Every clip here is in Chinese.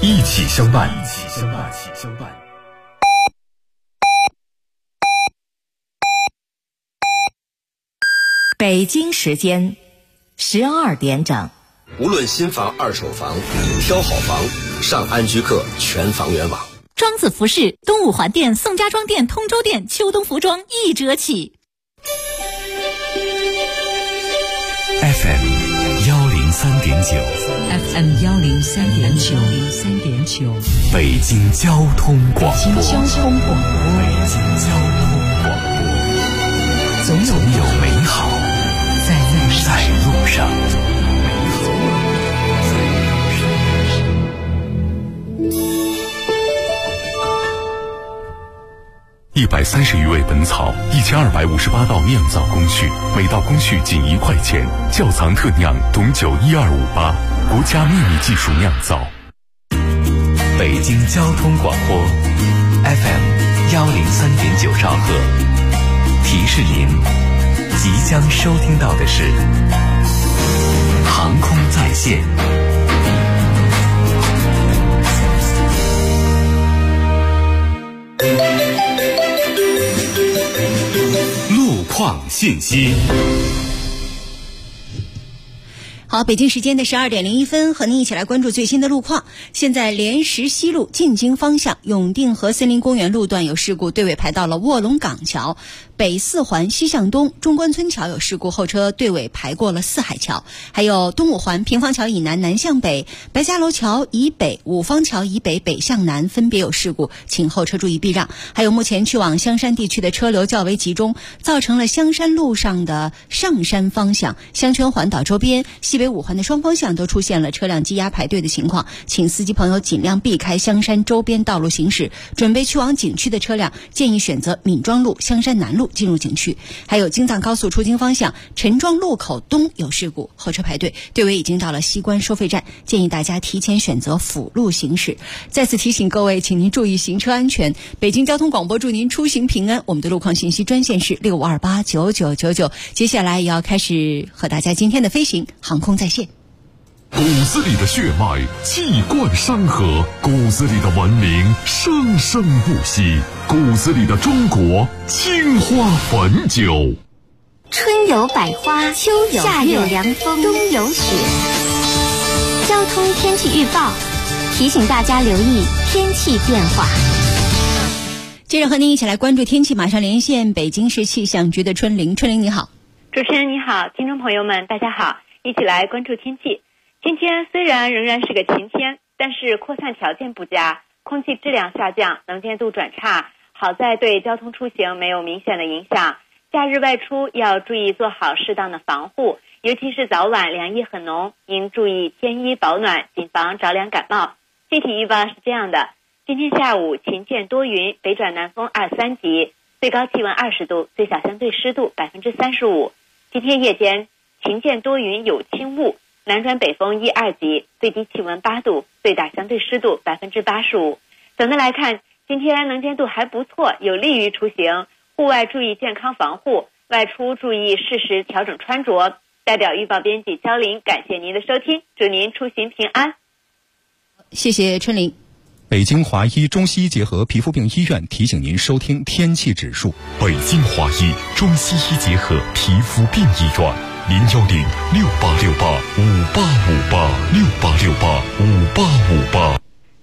一起相伴。 北京时间12点整。 无论新房、二手房，挑好房，上安居客全房源网。 庄子服饰东五环店、宋家庄店、通州店秋冬服装1折起。 FM 103.9 FM 103.9 北京交通广播。总有美好在路上。130余味本草，1258道酿造工序，每道工序仅1块钱。窖藏特酿董酒1258，国家秘密技术酿造。北京交通广播 FM 103.9兆赫，提示您即将收听到的是航空在线。路况信息。 好，北京时间的12点01分，和您一起来关注最新的路况。现在莲石西路进京方向永定河森林公园路段有事故，队尾排到了卧龙岗桥。北4环西向东中关村桥有事故，后车队尾排过了四海桥。还有东5环平房桥以南南向北、白家楼桥以北、五方桥以北北向南分别有事故，请后车注意避让。还有目前去往香山地区的车流较为集中，造成了香山路上的上山方向、香泉环岛周边、西北5环的双方向都出现了车辆积压排队的情况，请司机朋友尽量避开香山周边道路行驶。准备去往景区的车辆建议选择闵庄路、香山南路进入景区。还有京藏高速出京方向陈庄路口东有事故，后车排队，队尾已经到了西关收费站，建议大家提前选择辅路行驶。再次提醒各位，请您注意行车安全。北京交通广播祝您出行平安。我们的路况信息专线是65289999。接下来也要开始和大家今天的飞行航空在线。 骨子里的血脉气贯山河，骨子里的文明生生不息，骨子里的中国青花汾酒。 春有百花，秋有夏有凉风，冬有雪。交通天气预报提醒大家留意天气变化。 接着和您一起来关注天气，马上连线北京市气象局的春玲。春玲你好。 主持人你好，听众朋友们大家好，一起来关注天气。今天虽然仍然是个晴天，但是扩散条件不佳，空气质量下降，能见度转差，好在对交通出行没有明显的影响。假日外出要注意做好适当的防护，尤其是早晚凉意很浓，应注意添衣保暖，谨防着凉感冒。具体预报是这样的：今天下午晴见多云，北转南风2、3级，最高气温20度，最小相对湿度35%。今天夜间晴见多云有轻雾，南转北风1、2级，最低气温8度，最大相对湿度85%。总的来看，今天能见度还不错，有利于出行。户外注意健康防护，外出注意适时调整穿着。代表预报编辑焦玲，感谢您的收听，祝您出行平安。 谢谢春玲。 北京华医中西医结合皮肤病医院提醒您收听天气指数。 北京华医中西医结合皮肤病医院，0106868585868685858。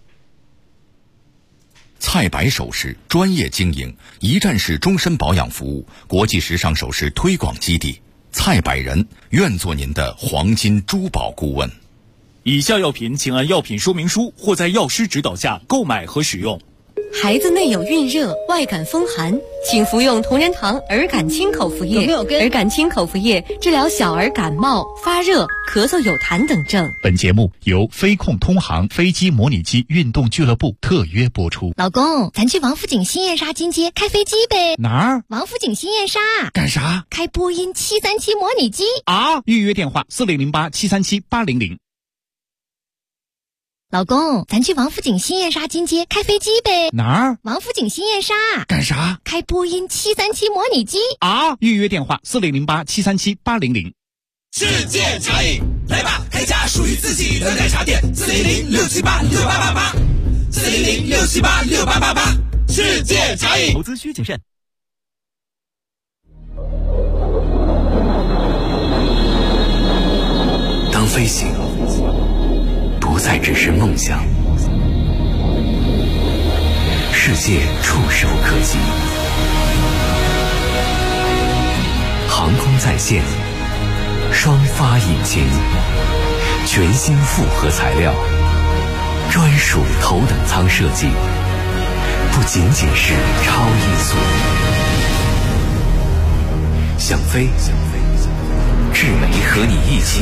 菜百首饰专业经营，一站式终身保养服务，国际时尚首饰推广基地。菜百人愿做您的黄金珠宝顾问。 以下药品请按药品说明书或在药师指导下购买和使用。 孩子内有孕热、外感风寒，请服用同仁堂儿感清口服液。儿感清口服液治疗小儿感冒、发热、咳嗽有痰等症。 本节目由飞控通航飞机模拟机运动俱乐部特约播出。 老公，咱去王府井新燕莎金街开飞机呗？ 哪儿？ 王府井新燕莎。 干啥？ 开波音737模拟机啊！预约电话4008737800。 老公，咱去王府井新燕莎金街开飞机呗？ 哪儿？ 王府井新燕莎。 干啥？ 开波音737模拟机啊！预约电话4008737800。 世界茶饮，来吧，开家属于自己的奶茶店，400-678-6888。 800-678-6888，世界茶饮。 投资需谨慎。 当飞行不再只是梦想，世界触手可及。航空在线，双发引擎，全新复合材料，专属头等舱设计，不仅仅是超音速。想飞，智美和你一起。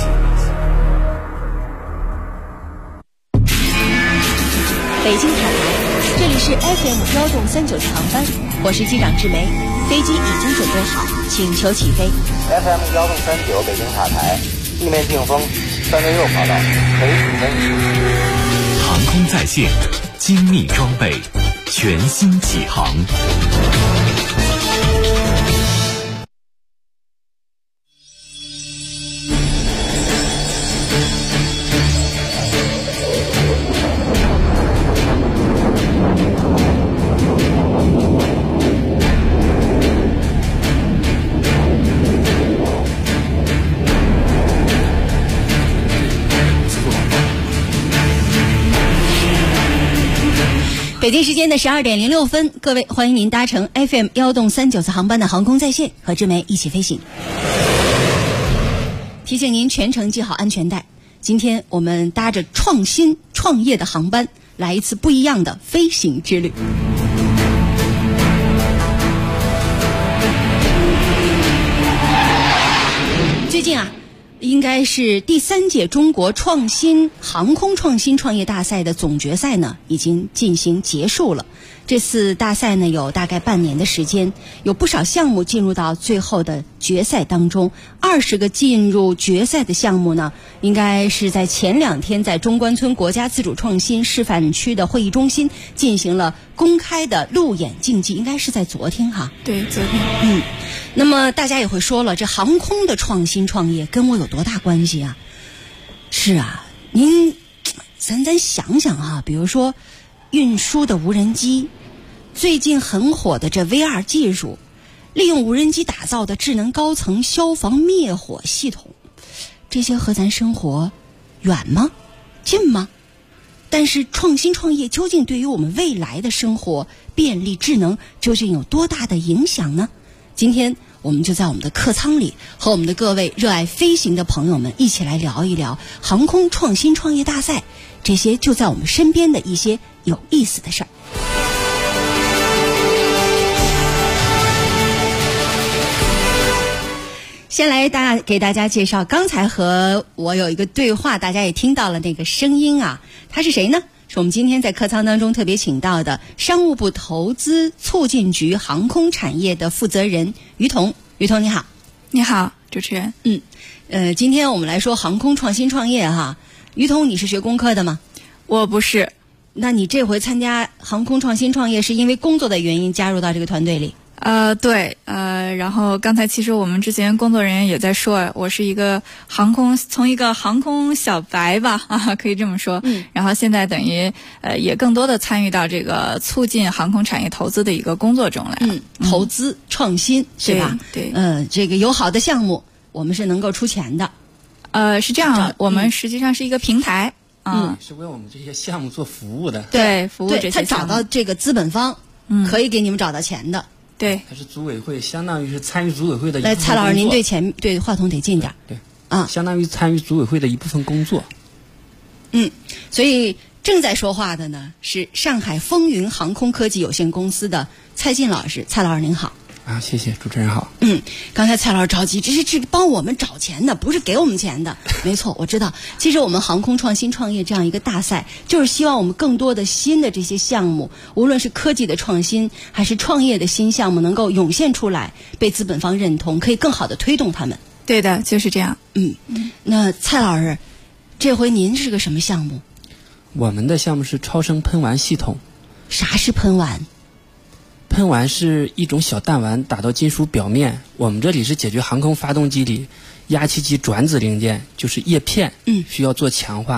北京塔台，这里是 FM1.39次航班，我是机长志梅，飞机已经准备好，请求起飞。 FM1.39北京塔台，地面定风3对6跑道，可以起飞。 航空在线，精密装备，全新起航。 北京时间的12:06，各位，欢迎您搭乘 FM1.39次航班的航空在线，和志梅一起飞行。提醒您全程系好安全带。今天我们搭着创新创业的航班，来一次不一样的飞行之旅。最近啊，应该是第3届中国航空创新创业大赛的总决赛呢，已经进行结束了。这次大赛呢，有大概半年的时间，有不少项目进入到最后的决赛当中。20个进入决赛的项目呢，应该是在前2天在中关村国家自主创新示范区的会议中心进行了公开的路演竞技，应该是在昨天哈。 对，昨天。 那么大家也会说了，这航空的创新创业跟我有多大关系啊？是啊，咱想想啊，比如说运输的无人机，最近很火的这 VR 技术，利用无人机打造的智能高层消防灭火系统，这些和咱生活远吗？近吗？但是创新创业究竟对于我们未来的生活便利智能究竟有多大的影响呢？今天我们就在我们的客舱里，和我们的各位热爱飞行的朋友们一起来聊一聊航空创新创业大赛，这些就在我们身边的一些有意思的事儿。先来给大家介绍，刚才和我有一个对话，大家也听到了那个声音啊，他是谁呢？是我们今天在客舱当中特别请到的商务部投资促进局航空产业的负责人于彤。于彤你好。 你好，主持人。 今天我们来说航空创新创业哈。于彤，你是学工科的吗？ 我不是。 那你这回参加航空创新创业是因为工作的原因加入到这个团队里？ 对，然后刚才其实我们之前工作人员也在说，我是从一个航空小白吧，可以这么说。然后现在等于也更多的参与到这个促进航空产业投资的一个工作中来。 投资创新是吧？ 对。 这个有好的项目，我们是能够出钱的。 是这样，我们实际上是一个平台。 是为我们这些项目做服务的。 对，服务这些项目。 他找到这个资本方，可以给你们找到钱的。 对， 它是组委会，相当于是参与组委会的一部分工作。 来，蔡老师，您对话筒得近点。 对，相当于参与组委会的一部分工作。 所以正在说话的呢是上海风云航空科技有限公司的蔡进老师。蔡老师您好。 谢谢主持人好。 刚才蔡老师着急，这是帮我们找钱的，不是给我们钱的。没错，我知道。其实我们航空创新创业这样一个大赛，就是希望我们更多的新的这些项目，无论是科技的创新还是创业的新项目，能够涌现出来，被资本方认同，可以更好的推动他们。 对的，就是这样。 那蔡老师，这回您是个什么项目？ 我们的项目是超声喷丸系统。 啥是喷丸？ 喷丸是一种小弹丸打到金属表面，我们这里是解决航空发动机里压气机转子零件，就是叶片，需要做强化。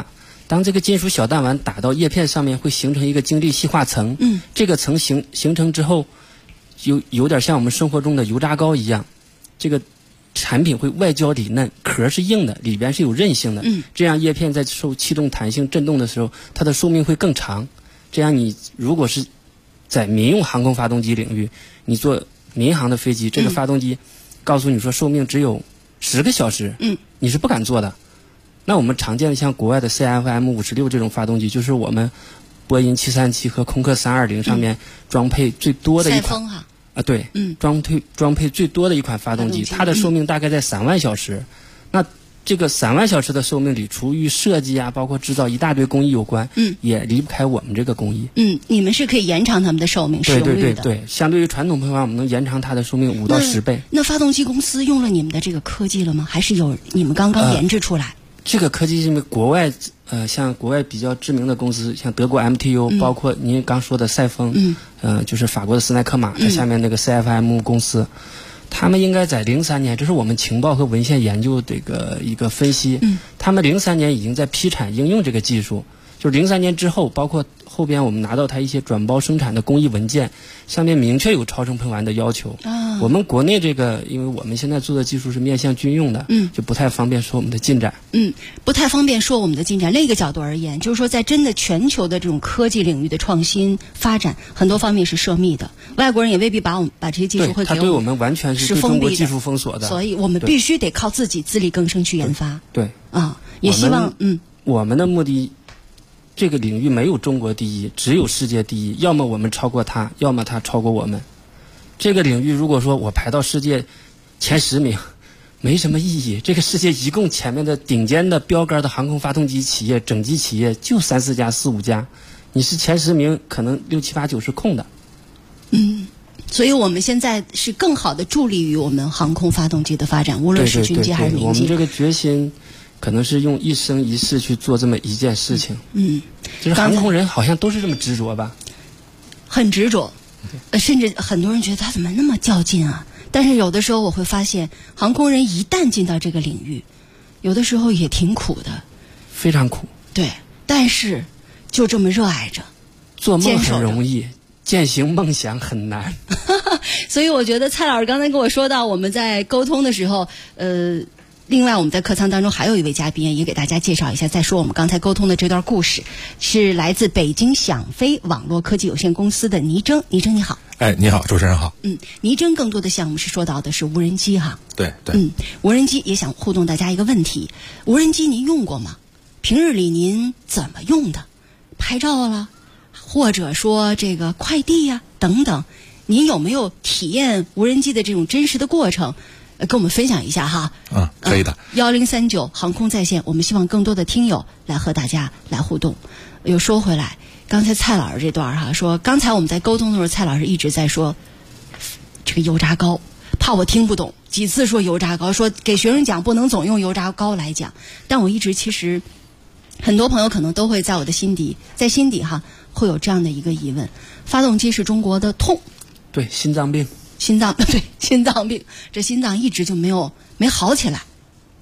当这个金属小弹丸打到叶片上面，会形成一个晶粒细化层。这个层形成之后，有点像我们生活中的油炸糕一样，这个产品会外焦里嫩，壳是硬的，里边是有韧性的。这样叶片在受气动弹性震动的时候，它的寿命会更长。这样你如果是在民用航空发动机领域，你坐民航的飞机，这个发动机告诉你说寿命只有10个小时，你是不敢坐的。那我们常见的像国外的 CFM56这种发动机，就是我们波音737和空客320上面装配最多的一款对，装配最多的一款发动机，它的寿命大概在3万小时。那这个3万小时的寿命里，除于设计啊，包括制造一大堆工艺有关，也离不开我们这个工艺。 你们是可以延长他们的寿命使用率的。 对，相对于传统喷发，我们能延长它的寿命5到10倍。 那发动机公司用了你们的这个科技了吗？还是有你们刚刚研制出来？ 这个科技因为国外像国外比较知名的公司，像德国 MTU，包括您刚说的赛风，就是法国的斯奈克马，它下面那个 CFM 公司，他们应该在03年，这是我们情报和文献研究这个一个分析，他们03年已经在批产应用这个技术，就是03年之后，包括后边我们拿到它一些转包生产的工艺文件，上面明确有超声喷丸的要求。我们国内这个，因为我们现在做的技术是面向军用的，就不太方便说我们的进展。 不太方便说我们的进展。另一个角度而言，就是说在真的全球的这种科技领域的创新发展，很多方面是涉密的，外国人也未必把这些技术会给我们， 他对我们完全是对中国技术封锁的， 所以我们必须得靠自己自力更生去研发。 对也希望我们的目的。这个领域没有中国第一，只有世界第一。要么我们超过他，要么他超过我们。这个领域如果说我排到世界前10名，没什么意义。这个世界一共前面的顶尖的标杆的航空发动机企业、整机企业就3、4家、4、5家，你是前10名，可能6、7、8、9是空的。 所以我们现在是更好的助力于我们航空发动机的发展，无论是军机还是民机。 我们这个决心。可能是用一生一世去做这么一件事情。就是航空人好像都是这么执着吧？ 很执着，甚至很多人觉得他怎么那么较劲啊？但是有的时候我会发现，航空人一旦进到这个领域，有的时候也挺苦的， 非常苦。 对，但是就这么热爱着， 做梦很容易，践行梦想很难。 所以我觉得蔡老师刚才跟我说到，我们在沟通的时候，另外，我们在客舱当中还有一位嘉宾，也给大家介绍一下。再说我们刚才沟通的这段故事，是来自北京享飞网络科技有限公司的倪征。倪征你好。 你好，主持人好。 倪征更多的项目是说到的是无人机哈。 对。 无人机也想互动大家一个问题：无人机您用过吗？平日里您怎么用的？拍照了，或者说这个快递呀等等，您有没有体验无人机的这种真实的过程？跟我们分享一下哈。 可以的。 1039航空在线，我们希望更多的听友来和大家来互动。又说回来，刚才蔡老师这段哈，说刚才我们在沟通的时候，蔡老师一直在说这个油炸糕，怕我听不懂，几次说油炸糕，说给学生讲不能总用油炸糕来讲。但我一直其实很多朋友可能都会在我的心底哈会有这样的一个疑问：发动机是中国的痛， 对，心脏病。 心脏病，这心脏一直就没好起来。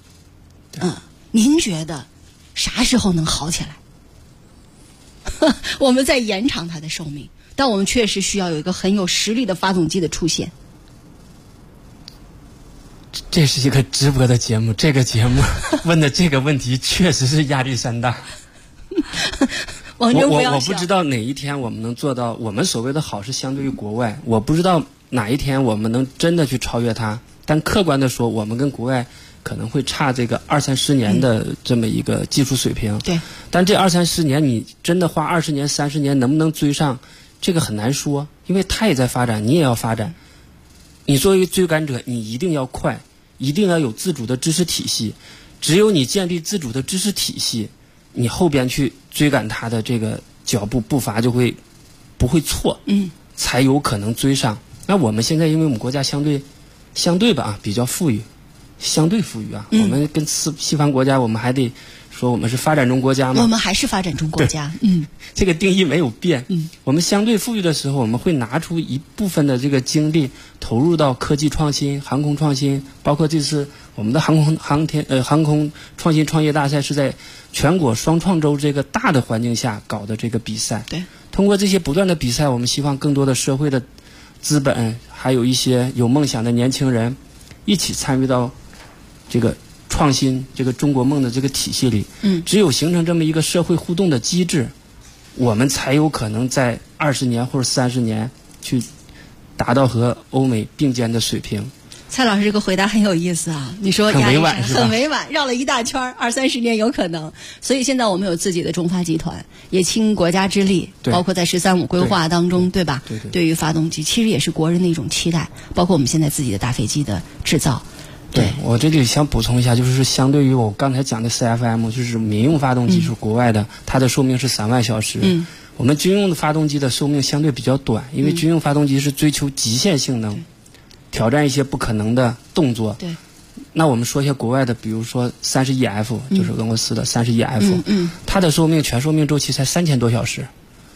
您觉得啥时候能好起来？我们在延长它的寿命，但我们确实需要有一个很有实力的发动机的出现。 这是一个直播的节目，这个节目问的这个问题确实是压力山大。我不知道哪一天我们能做到，我们所谓的好是相对于国外，我不知道哪一天我们能真的去超越它。但客观的说，我们跟国外可能会差这个20、30年的这么一个技术水平。 对。 但这20、30年，你真的花20年、30年能不能追上，这个很难说，因为它也在发展，你也要发展。你作为追赶者，你一定要快，一定要有自主的知识体系。只有你建立自主的知识体系，你后边去追赶它的这个脚步伐就会不会错，才有可能追上。那我们现在因为我们国家相对吧比较富裕，相对富裕啊，我们跟西方国家我们还得说我们是发展中国家吗？ 我们还是发展中国家。 这个定义没有变。我们相对富裕的时候，我们会拿出一部分的这个精力投入到科技创新、航空创新，包括这次我们的航空创新创业大赛是在全国双创周这个大的环境下搞的这个比赛。 对， 通过这些不断的比赛，我们希望更多的社会的资本，还有一些有梦想的年轻人，一起参与到这个创新这个中国梦的这个体系里。只有形成这么一个社会互动的机制，我们才有可能在20年或者30年去达到和欧美并肩的水平。 蔡老师这个回答很有意思啊！你说很委婉是吧？ 很委婉，绕了一大圈，20-30年有可能。所以现在我们有自己的中发集团，也倾国家之力，包括在“13+5”规划当中，对吧？对于发动机，其实也是国人的一种期待，包括我们现在自己的大飞机的制造。 对，我这里想补充一下，就是相对于我刚才讲的 CFM， 就是民用发动机，是国外的，它的寿命是3万小时。我们军用的发动机的寿命相对比较短，因为军用发动机是追求极限性能，挑战一些不可能的动作。 对。 那我们说一下国外的，比如说31F，就是俄罗斯的31F，它的全寿命周期才3000多小时。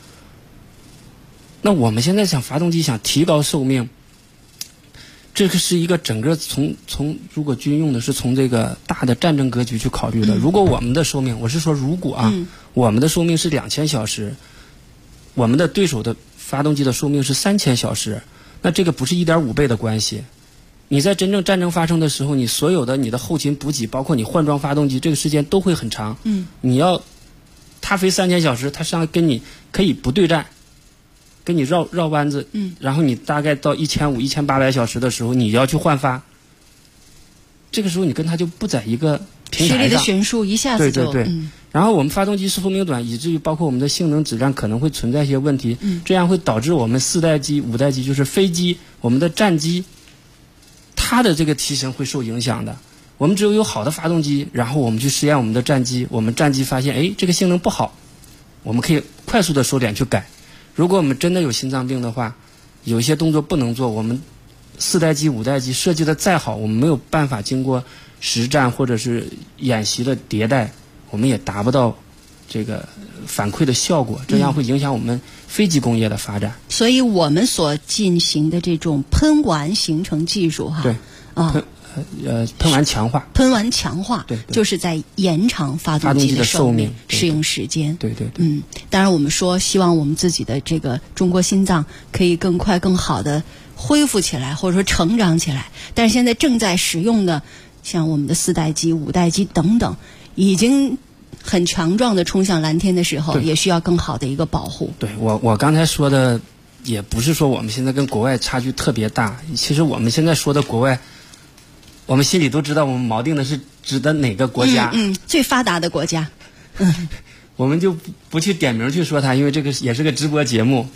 那我们现在发动机想提高寿命，这个是一个整个从如果军用的是从这个大的战争格局去考虑的。如果我们的寿命，我是说如果我们的寿命是2000小时，我们的对手的发动机的寿命是3000小时，那这个不是1.5倍的关系。你在真正战争发生的时候，你所有的你的后勤补给，包括你换装发动机，这个时间都会很长。你要它飞3000小时，它上跟你可以不对战，跟你绕弯子，然后你大概到1500、1800小时的时候，你要去换发，这个时候你跟它就不在一个平台上， 实力的悬殊一下子就对。然后我们发动机寿命短，以至于包括我们的性能质量可能会存在一些问题，这样会导致我们4代机、5代机，就是飞机，我们的战机，它的这个提升会受影响的。我们只有好的发动机，然后我们去实验我们的战机，我们战机发现，这个性能不好，我们可以快速的收敛去改。如果我们真的有心脏病的话，有一些动作不能做，我们4代机、5代机设计的再好，我们没有办法经过实战或者是演习的迭代，我们也达不到这个反馈的效果，这样会影响我们飞机工业的发展。 所以我们所进行的这种喷完形成技术， 对，喷完强化，对， 就是在延长发动机的寿命、适应时间。 对。 当然我们说希望我们自己的这个中国心脏可以更快、更好的恢复起来，或者说成长起来。但是现在正在使用的，像我们的4代机、5代机等等，已经很强壮的冲向蓝天的时候，也需要更好的一个保护。 对，我刚才说的也不是说我们现在跟国外差距特别大，其实我们现在说的国外，我们心里都知道我们锚定的是指的哪个国家。 最发达的国家。 我们就不去点名去说它，因为这个也是个直播节目。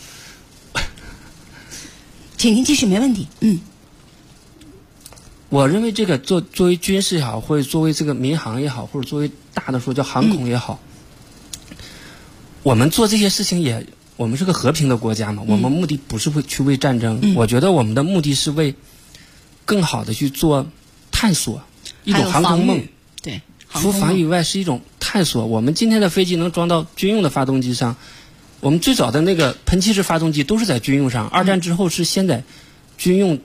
请您继续，没问题。 我认为这个作为军事也好，或者作为这个民航也好，或者作为大的说叫航空也好，我们做这些事情我们是个和平的国家嘛，我们目的不是会去为战争，我觉得我们的目的是为更好的去做探索，一种航空梦。 对， 除防御以外是一种探索。我们今天的飞机能装到军用的发动机上，我们最早的那个喷气式发动机都是在军用上，2战之后是先在军用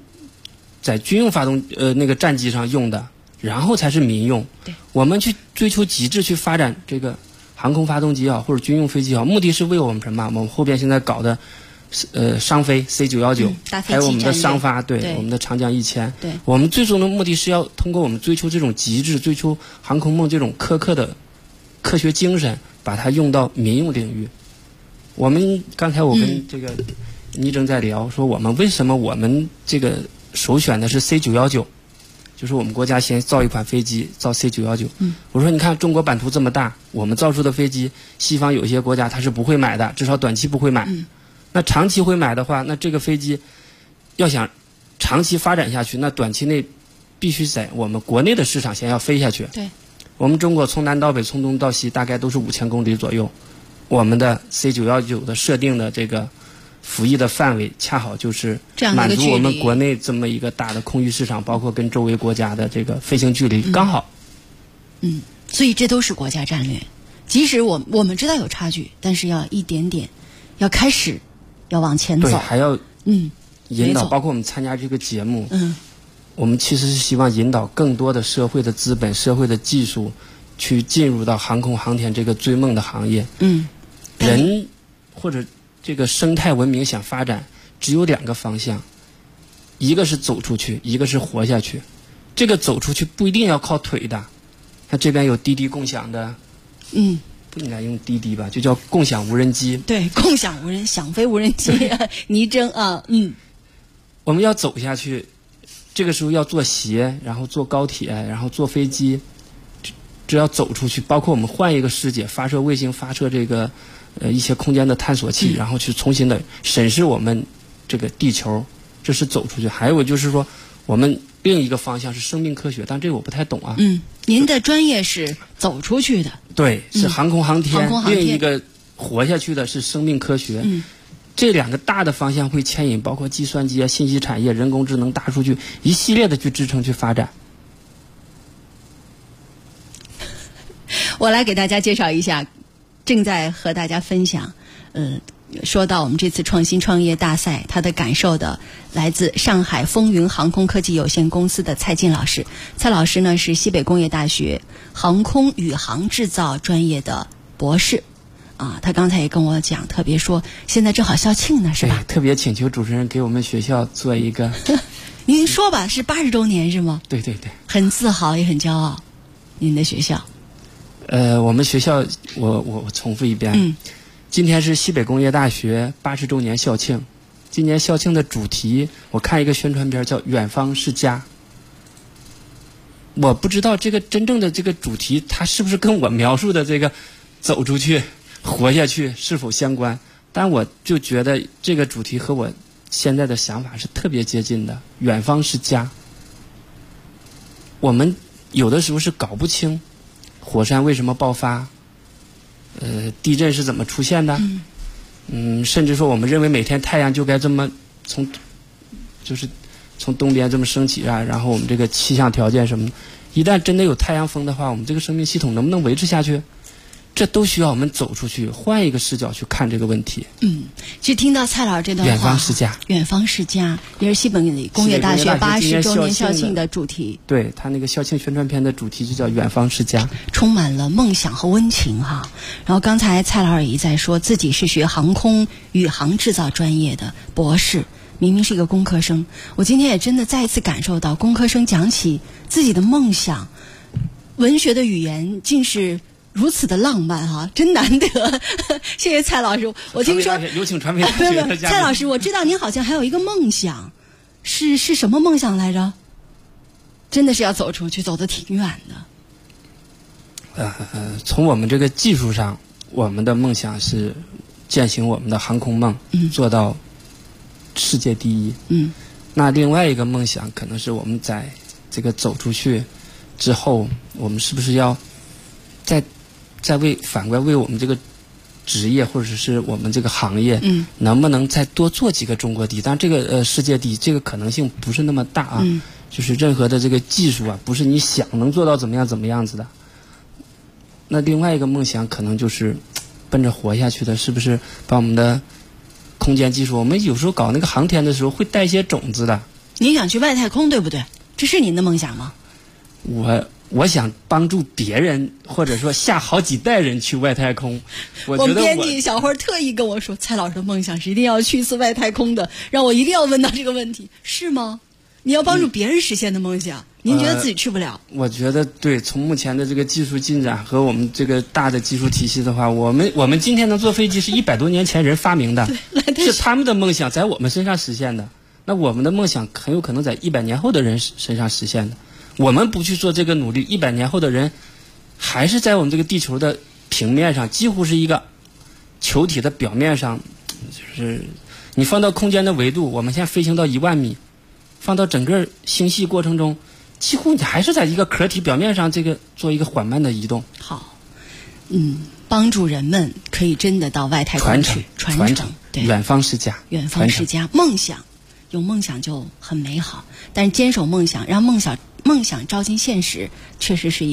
那个战机上用的，然后才是民用。 对， 我们去追求极致去发展这个航空发动机或者军用飞机目的是为我们什么？我们后边现在搞的商飞 C919，还有我们的商发，对，我们的长江1000， 对， 我们最终的目的是要通过我们追求这种极致，追求航空梦这种苛刻的科学精神，把它用到民用领域。我们刚才我跟这个倪正在聊，说我们为什么我们这个首选的是 C919，就是我们国家先造一款飞机，造 C919。我说你看中国版图这么大，我们造出的飞机，西方有些国家它是不会买的，至少短期不会买。那长期会买的话，那这个飞机要想长期发展下去，那短期内必须在我们国内的市场先要飞下去。 对， 我们中国从南到北，从东到西，大概都是5000公里左右。我们的 C919的设定的这个服役的范围，恰好就是满足我们国内这么一个大的空域市场，包括跟周围国家的这个飞行距离刚好。 所以这都是国家战略。即使我们知道有差距，但是要一点点，要开始，要往前走。 对，还要引导，包括我们参加这个节目，我们其实是希望引导更多的社会的资本、社会的技术，去进入到航空航天这个追梦的行业。人或者这个生态文明想发展，只有2个方向，一个是走出去，一个是活下去。这个走出去不一定要靠腿的，像这边有滴滴共享的。不应该用滴滴吧，就叫共享无人机。 对，共享无人想飞无人机，倪征啊， 我们要走下去，这个时候要坐鞋，然后坐高铁，然后坐飞机，只要走出去，包括我们换一个世界，发射卫星，发射这个一些空间的探索器，然后去重新的审视我们这个地球，这是走出去。还有就是说，我们另一个方向是生命科学，但这个我不太懂啊。 您的专业是走出去的。 对，是航空航天。 另一个活下去的是生命科学。这2个大的方向会牵引，包括计算机啊、信息产业、人工智能、大数据一系列的去支撑去发展。 我来给大家介绍一下，正在和大家分享。说到我们这次创新创业大赛，他的感受的来自上海风云航空科技有限公司的蔡进老师。蔡老师呢是西北工业大学航空宇航制造专业的博士啊。他刚才也跟我讲，特别说现在正好校庆呢，是吧？ 特别请求主持人给我们学校做一个。 您说吧，是80周年是吗？ 对对对， 很自豪也很骄傲。您的学校？ 我们学校，我重复一遍。今天是西北工业大学80周年校庆。今年校庆的主题，我看一个宣传片叫远方是家。我不知道这个真正的这个主题，它是不是跟我描述的这个走出去活下去是否相关，但我就觉得这个主题和我现在的想法是特别接近的。远方是家。我们有的时候是搞不清火山为什么爆发，地震是怎么出现的，甚至说我们认为每天太阳就该这么从东边这么升起啊，然后我们这个气象条件什么，一旦真的有太阳风的话，我们这个生命系统能不能维持下去？这都需要我们走出去，换一个视角去看这个问题。 就听到蔡老师这段话， 远方是家， 远方是家，也是西北工业大学80周年校庆的主题。 对，他那个校庆宣传片的主题就叫远方是家， 充满了梦想和温情哈。然后刚才蔡老师也在说自己是学航空宇航制造专业的博士，明明是一个工科生。我今天也真的再一次感受到，工科生讲起自己的梦想，文学的语言竟是如此的浪漫哈，真难得。谢谢蔡老师。我听说有请传媒大学的嘉宾。 蔡老师，我知道您好像还有一个梦想，是什么梦想来着？真的是要走出去，走得挺远的。 从我们这个技术上，我们的梦想是践行我们的航空梦，做到世界第一。那另外一个梦想，可能是我们在这个走出去之后，我们是不是要再反过来为我们这个职业或者是我们这个行业，能不能再多做几个中国第一？当然，这个世界第一这个可能性不是那么大啊。就是任何的这个技术啊，不是你想能做到怎么样子的。那另外一个梦想可能就是奔着活下去的，是不是把我们的空间技术，我们有时候搞那个航天的时候会带一些种子的。 您想去外太空，对不对？这是您的梦想吗？ 我想帮助别人，或者说下好几代人去外太空。我觉得编辑小花特意跟我说，蔡老师的梦想是一定要去一次外太空的，让我一定要问到这个问题，是吗？你要帮助别人实现的梦想，您觉得自己去不了？ 我觉得对，从目前的这个技术进展和我们这个大的技术体系的话，我们今天能坐飞机是100多年前人发明的，是他们的梦想在我们身上实现的。那我们的梦想很有可能在100年后的人身上实现的。我们不去做这个努力，100年后的人还是在我们这个地球的平面上，几乎是一个球体的表面上，就是你放到空间的维度，我们现在飞行到1万米，放到整个星系过程中，几乎你还是在一个壳体表面上，这个做一个缓慢的移动。 好，帮助人们可以真的到外太空去传承，对， 远方是家， 远方是家，梦想，有梦想就很美好，但是坚守梦想，让梦想照进现实，确实是一个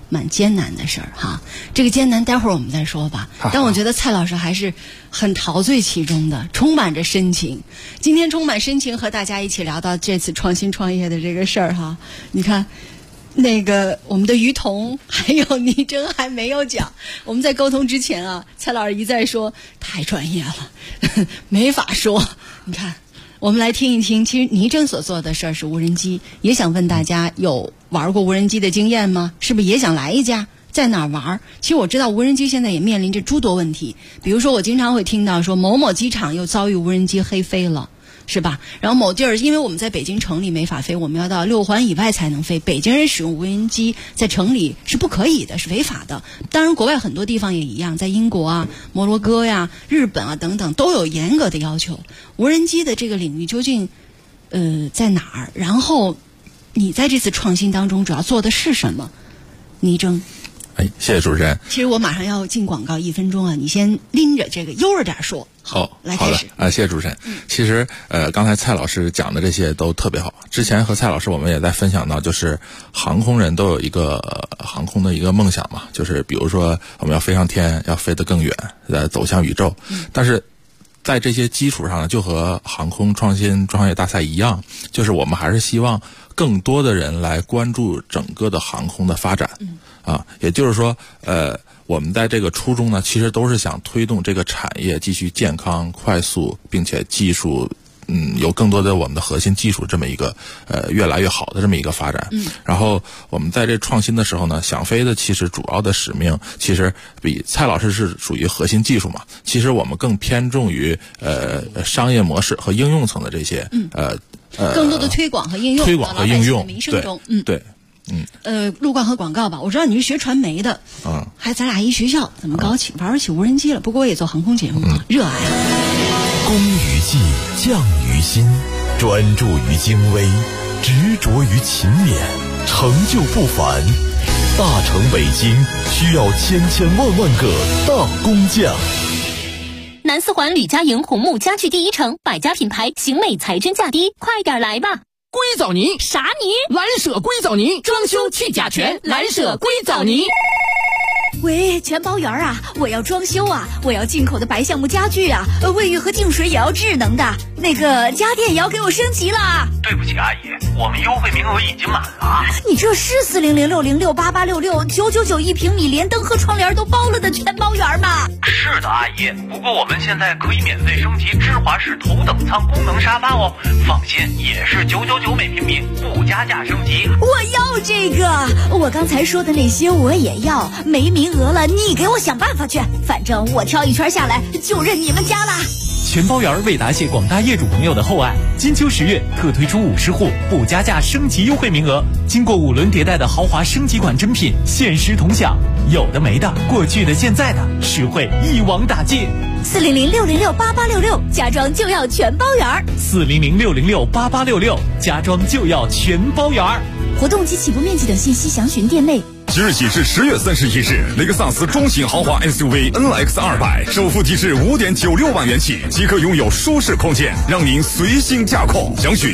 蛮艰难的事儿哈。这个艰难待会儿我们再说吧。但我觉得蔡老师还是很陶醉其中的，充满着深情。今天充满深情和大家一起聊到这次创新创业的这个事儿哈。你看那个我们的于彤还有倪征还没有讲，我们在沟通之前啊，蔡老师一再说太专业了没法说。你看我们来听一听，其实倪征所做的事儿是无人机，也想问大家有玩过无人机的经验吗？是不是也想来一架？在哪儿玩？其实我知道无人机现在也面临着诸多问题，比如说我经常会听到说某某机场又遭遇无人机黑飞了，是吧？然后某地儿，因为我们在北京城里没法飞，我们要到6环以外才能飞。北京人使用无人机在城里是不可以的，是违法的。当然，国外很多地方也一样，在英国啊、摩洛哥呀、日本啊等等都有严格的要求。无人机的这个领域究竟在哪儿？然后你在这次创新当中主要做的是什么？倪征。 谢谢主持人。 其实我马上要进广告1分钟啊，你先拎着这个悠着点说。 好， 来开始。 谢谢主持人。其实刚才蔡老师讲的这些都特别好。之前和蔡老师我们也在分享到，就是航空人都有一个航空的一个梦想嘛，就是比如说我们要飞上天，要飞得更远，走向宇宙。但是在这些基础上呢，就和航空创新创业大赛一样，就是我们还是希望更多的人来关注整个的航空的发展。也就是说，我们在这个初衷呢，其实都是想推动这个产业继续健康、快速，并且技术，有更多的我们的核心技术这么一个越来越好的这么一个发展。然后我们在这创新的时候呢，想飞的其实主要的使命，其实比蔡老师是属于核心技术嘛，其实我们更偏重于商业模式和应用层的这些更多的推广和应用，民生中， 对。 路况和广告吧。我知道你是学传媒的，还咱俩一学校，怎么玩起无人机了？不过我也做航空节目嘛，热爱。 工于技，匠于心，专注于精微，执着于勤勉，成就不凡。大成北京需要千千万万个大工匠。 南4环吕家营红木家具第一城，100家品牌，型美材真价低，快点来吧！ 硅藻泥啥泥？ 蓝舍硅藻泥，装修去甲醛，蓝舍硅藻泥。 喂，全包圆啊！我要装修啊！我要进口的白橡木家具啊！卫浴和净水也要智能的，那个家电也要给我升级了。 对不起，阿姨，我们优惠名额已经满了。 你这是4006068669999一平米，连灯和窗帘都包了的全包圆吗？ 是的，阿姨。不过我们现在可以免费升级芝华士头等舱功能沙发哦，放心，也是999每平米，不加价升级。 我要这个，我刚才说的那些我也要，没名额了，你给我想办法去。反正我挑一圈下来，就认你们家啦。 全包圆为答谢广大业主朋友的厚爱，金秋10月特推出50户不加价升级优惠名额，经过5轮迭代的豪华升级款珍品限时同享，有的没的，过去的现在的，实惠一网打尽。 40060688866，家装就要全包圆。 40060688866，家装就要全包圆。 活动及起步面积等信息详询店内。 即日起至10月31日，雷克萨斯中型豪华 SUV NX200首付提示5.96万元起，即可拥有舒适空间，让您随心驾控。详询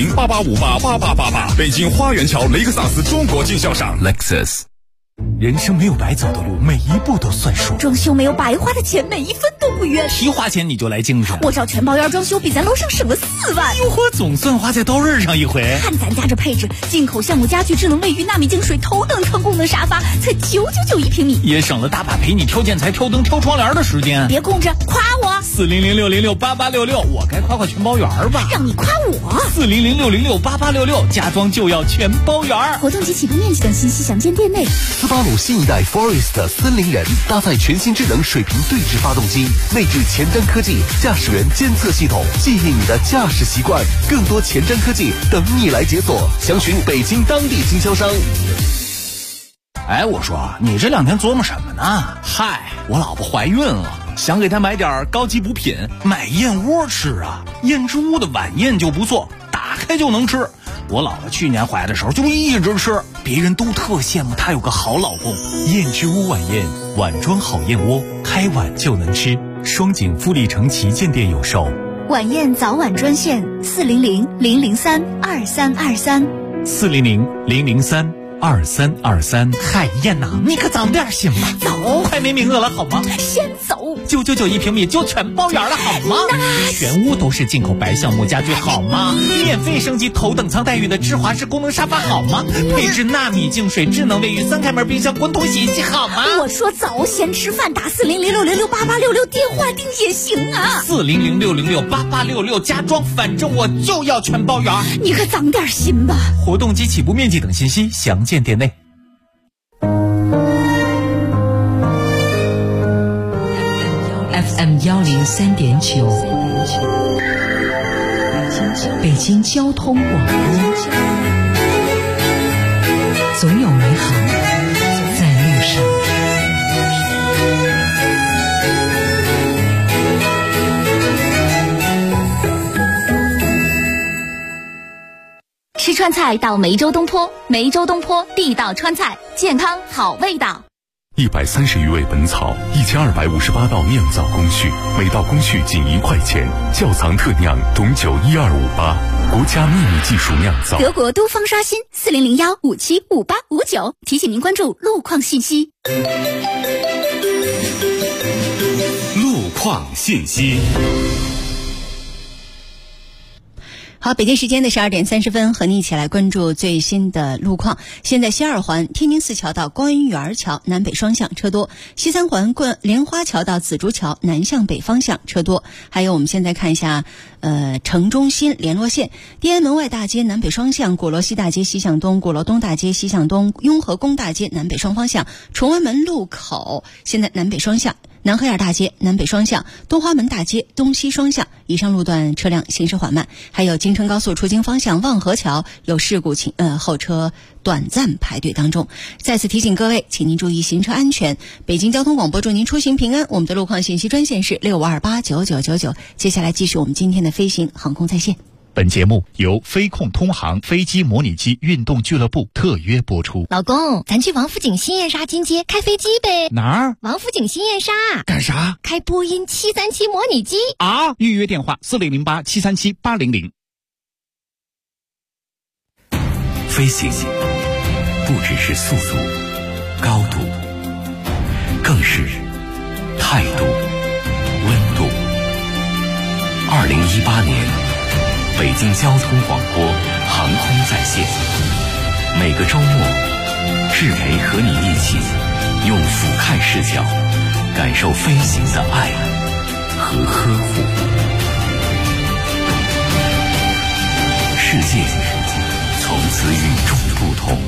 01088588888，北京花园桥雷克萨斯中国经销商 Lexus。 人生没有白走的路，每一步都算数。 装修没有白花的钱，每一分都不冤。 提花钱你就来精神， 我找全包圆装修比咱楼上省了4万。 哟呵，总算花在刀刃上一回。 看咱家这配置，进口橡木家具、智能卫浴、纳米净水、头等舱功能沙发，才999一平米， 也省了大把陪你挑建材、挑灯、挑窗帘的时间。 别空着，夸我。 40060688866，我该夸全包圆吧？ 让你夸我。 40060688866，家装就要全包圆。 活动及起步面积等信息详见店内。 斯巴鲁新一代 Forest 森林人搭载全新智能水平对置发动机，内置前瞻科技驾驶员监测系统，记忆你的驾驶习惯。更多前瞻科技等你来解锁，详询北京当地经销商。 哎，我说你这2天琢磨什么呢？嗨，我老婆怀孕了，想给她买点高级补品，买燕窝吃啊。燕之屋的晚宴就不错，打开就能吃。我老婆去年怀的时候就一直吃，别人都特羡慕她有个好老公。燕之屋晚宴，碗装好燕窝，开碗就能吃。双井富力城旗舰店有售。 晚宴早晚专线400-003-2323，400-003-2323。 2323。嗨，燕呐，你可早点行吧， 走， 快没名额了好吗？ 先走 ，999一平米就全包圆了好吗？全屋都是进口白橡木家具好吗？免费升级头等舱待遇的智华式功能沙发好吗？配置纳米净水智能卫浴3开门冰箱滚筒洗衣机好吗？ 我说早先吃饭打40066668866电话订也行啊 ，40066668866家装，反正我就要全包圆。 你可长点心吧。 活动及起步面积等信息详见店内。 FM 103.9，北京交通广播，总有美好在路上。 吃川菜到梅州东坡，梅州东坡地道川菜，健康好味道。 130余味本草，1258道酿造工序，每道工序仅1块钱，窖藏特酿董酒12588，国家秘密技术酿造。 德国都方刷新4001575859，提醒您关注路况信息。 路况信息。 好，北京时间的12点30分，和你一起来关注最新的路况。现在西二环天宁寺桥到高恩园桥南北双向车多，西三环莲花桥到紫竹桥南向北方向车多。还有我们现在看一下城中新联络线天安门外大街南北双向，鼓楼西大街西向东，鼓楼东大街西向东，雍和宫大街南北双方向，崇文门路口现在南北双向，南河沿大街南北双向，东华门大街东西双向，以上路段车辆行驶缓慢。还有京承高速出京方向望河桥有事故，后车短暂排队当中。再次提醒各位，请您注意行车安全。北京交通广播祝您出行平安。我们的路况信息专线是65289999。接下来继续我们今天的飞行航空在线。 本节目由飞控通航飞机模拟机运动俱乐部特约播出。 老公，咱去王府井新燕莎金街开飞机呗？ 哪儿？ 王府井新燕莎。 干啥？ 开波音737模拟机啊！预约电话4008737800。 飞行不只是速度、高度，更是态度、温度。2018年，北京交通广播航空在线，每个周末，志培和你一起用俯瞰视角，感受飞行的爱和呵护。世界从此与众不同。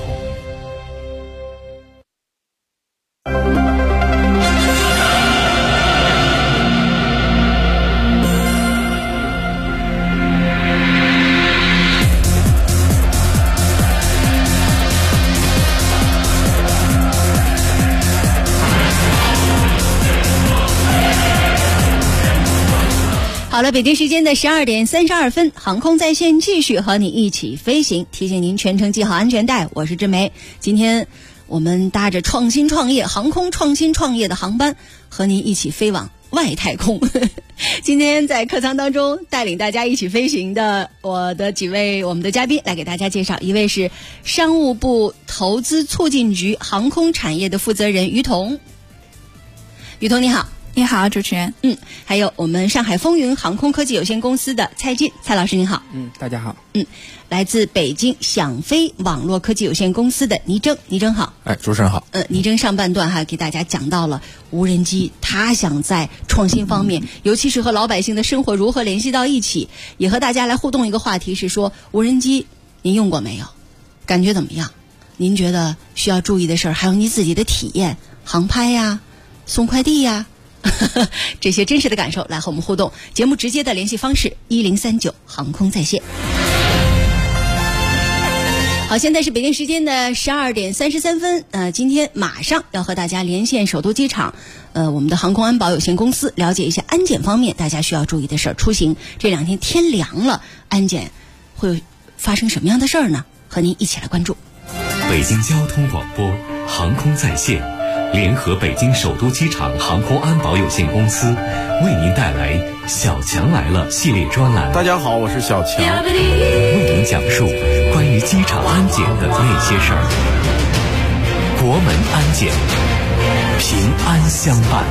好了，北京时间的12点32分，航空在线继续和你一起飞行，提醒您全程系好安全带。我是志梅，今天我们搭着创新创业航空创新创业的航班，和您一起飞往外太空。今天在客舱当中带领大家一起飞行的我们的嘉宾来给大家介绍，一位是商务部投资促进局航空产业的负责人于彤。于彤你好。 你好，主持人。 还有我们上海风云航空科技有限公司的蔡进，蔡老师您好。 大家好。 来自北京享飞网络科技有限公司的倪征，倪征好。 主持人好。 倪征上半段给大家讲到了无人机，他想在创新方面，尤其是和老百姓的生活如何联系到一起，也和大家来互动一个话题是说，无人机您用过没有？感觉怎么样？您觉得需要注意的事儿，还有你自己的体验，航拍呀，送快递呀。这些真实的感受来和我们互动。节目直接的联系方式1039航空在线。好，现在是北京时间的12点33分。今天马上要和大家连线首都机场，我们的航空安保有限公司，了解一下安检方面大家需要注意的事儿。出行这2天天凉了，安检会发生什么样的事儿呢？和您一起来关注。 北京交通广播航空在线联合北京首都机场航空安保有限公司，为您带来《小强来了》系列专栏。 大家好，我是小强， 为您讲述关于机场安检的那些事儿。国门安检，平安相伴。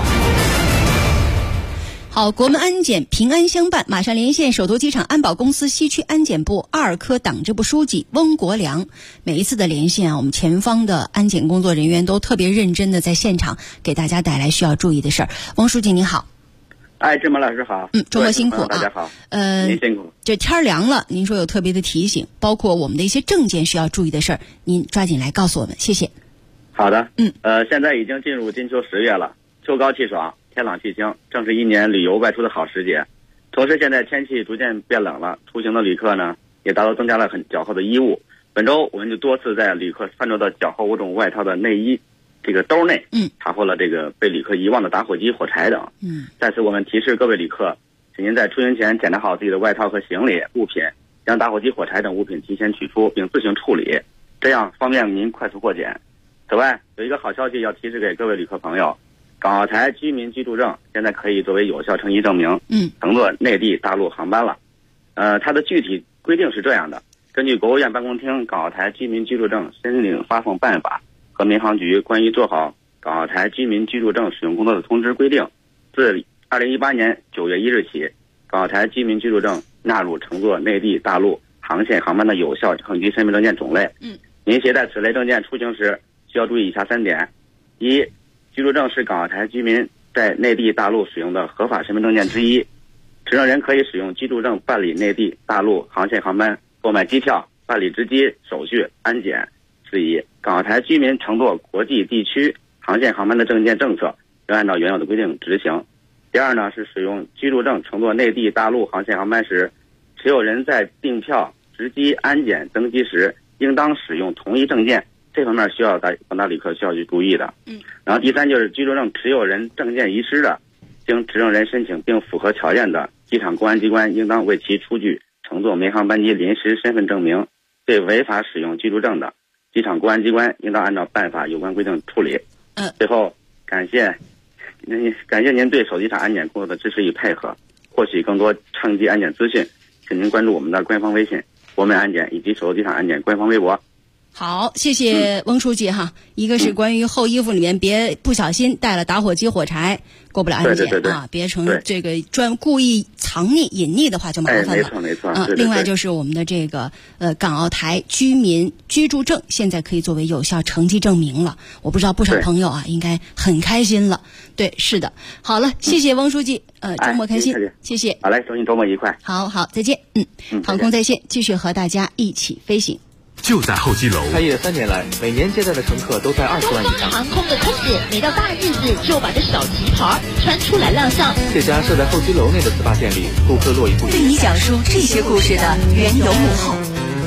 好，国门安检平安相伴，马上连线首都机场安保公司西区安检部2科党支部书记翁国良。每一次的连线啊，我们前方的安检工作人员都特别认真的在现场给大家带来需要注意的事儿。翁书记您好。 志萌老师好。周末辛苦啊！大家好。您辛苦。 这天凉了，您说有特别的提醒，包括我们的一些证件需要注意的事儿，您抓紧来告诉我们，谢谢。 好的。现在已经进入金秋10月了，秋高气爽，天朗气清，正是一年旅游外出的好时节。同时，现在天气逐渐变冷了，出行的旅客呢也大都增加了很较厚的衣物。本周我们就多次在旅客穿着的较厚5种外套的内衣这个兜内，查获了这个被旅客遗忘的打火机、火柴等。在此我们提示各位旅客，请您在出行前检查好自己的外套和行李物品，将打火机、火柴等物品提前取出并自行处理，这样方便您快速获检。此外，有一个好消息要提示给各位旅客朋友。港澳台居民居住证现在可以作为有效乘机证明，乘坐内地大陆航班了。它的具体规定是这样的：根据国务院办公厅港澳台居民居住证申领发放办法和民航局关于做好港澳台居民居住证使用工作的通知规定，自2018年9月1日起，港澳台居民居住证纳入乘坐内地大陆航线航班的有效乘机身份证件种类。您携带此类证件出行时，需要注意以下3点：一、居住证是港澳台居民在内地大陆使用的合法身份证件之一，持证人可以使用居住证办理内地大陆航线航班购买机票、办理值机手续、安检事宜。港澳台居民乘坐国际地区航线航班的证件政策仍按照原有的规定执行。第二呢，是使用居住证乘坐内地大陆航线航班时，持有人在订票、值机、安检、登机时应当使用同一证件，这方面需要广大旅客需要去注意的。然后第三就是居住证持有人证件遗失的，经持证人申请并符合条件的，机场公安机关应当为其出具乘坐民航班机临时身份证明。对违法使用居住证的，机场公安机关应当按照办法有关规定处理。最后感谢您对首机场安检工作的支持与配合。获取更多乘机安检资讯，请您关注我们的官方微信国门安检以及首都机场安检官方微博。 好，谢谢翁书记哈。一个是关于厚衣服里面别不小心带了打火机、火柴，过不了安检啊，别成这个故意藏匿、隐匿的话就麻烦了。 没错。 另外就是我们的这个港澳台居民居住证现在可以作为有效乘机证明了。我不知道不少朋友啊应该很开心了。对，是的。好了，谢谢翁书记。周末开心，谢谢。 好嘞，祝您周末愉快。 好，再见。航空在线继续和大家一起飞行。 就在候机楼， 开业3年来，每年接待的乘客都在20万以上。 航空的空姐每到大日子就把这小旗袍穿出来亮相。 这家设在候机楼内的 SPA 店里，顾客络绎不绝。 为你讲述这些故事的缘由幕后。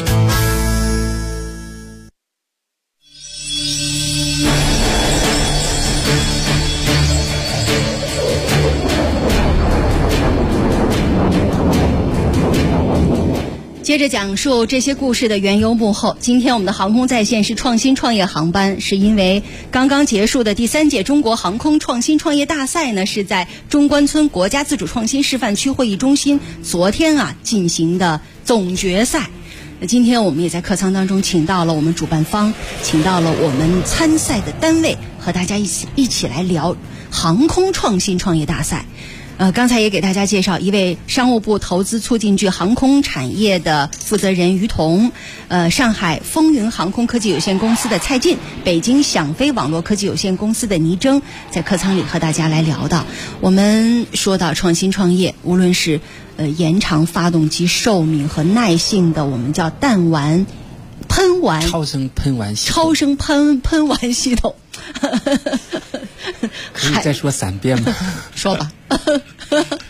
接着讲述这些故事的缘由幕后。今天我们的航空在线是创新创业航班，是因为刚刚结束的第3届中国航空创新创业大赛呢，是在中关村国家自主创新示范区会议中心昨天进行的总决赛。今天我们也在客舱当中请到了我们主办方，请到了我们参赛的单位，和大家一起来聊航空创新创业大赛。刚才也给大家介绍一位商务部投资促进局航空产业的负责人于彤，上海风云航空科技有限公司的蔡进，北京享飞网络科技有限公司的倪征，在客舱里和大家来聊到。我们说到创新创业，无论是延长发动机寿命和耐性的，我们叫弹丸、喷丸、 超声喷丸系统。 可以再说3遍吗？ 说吧。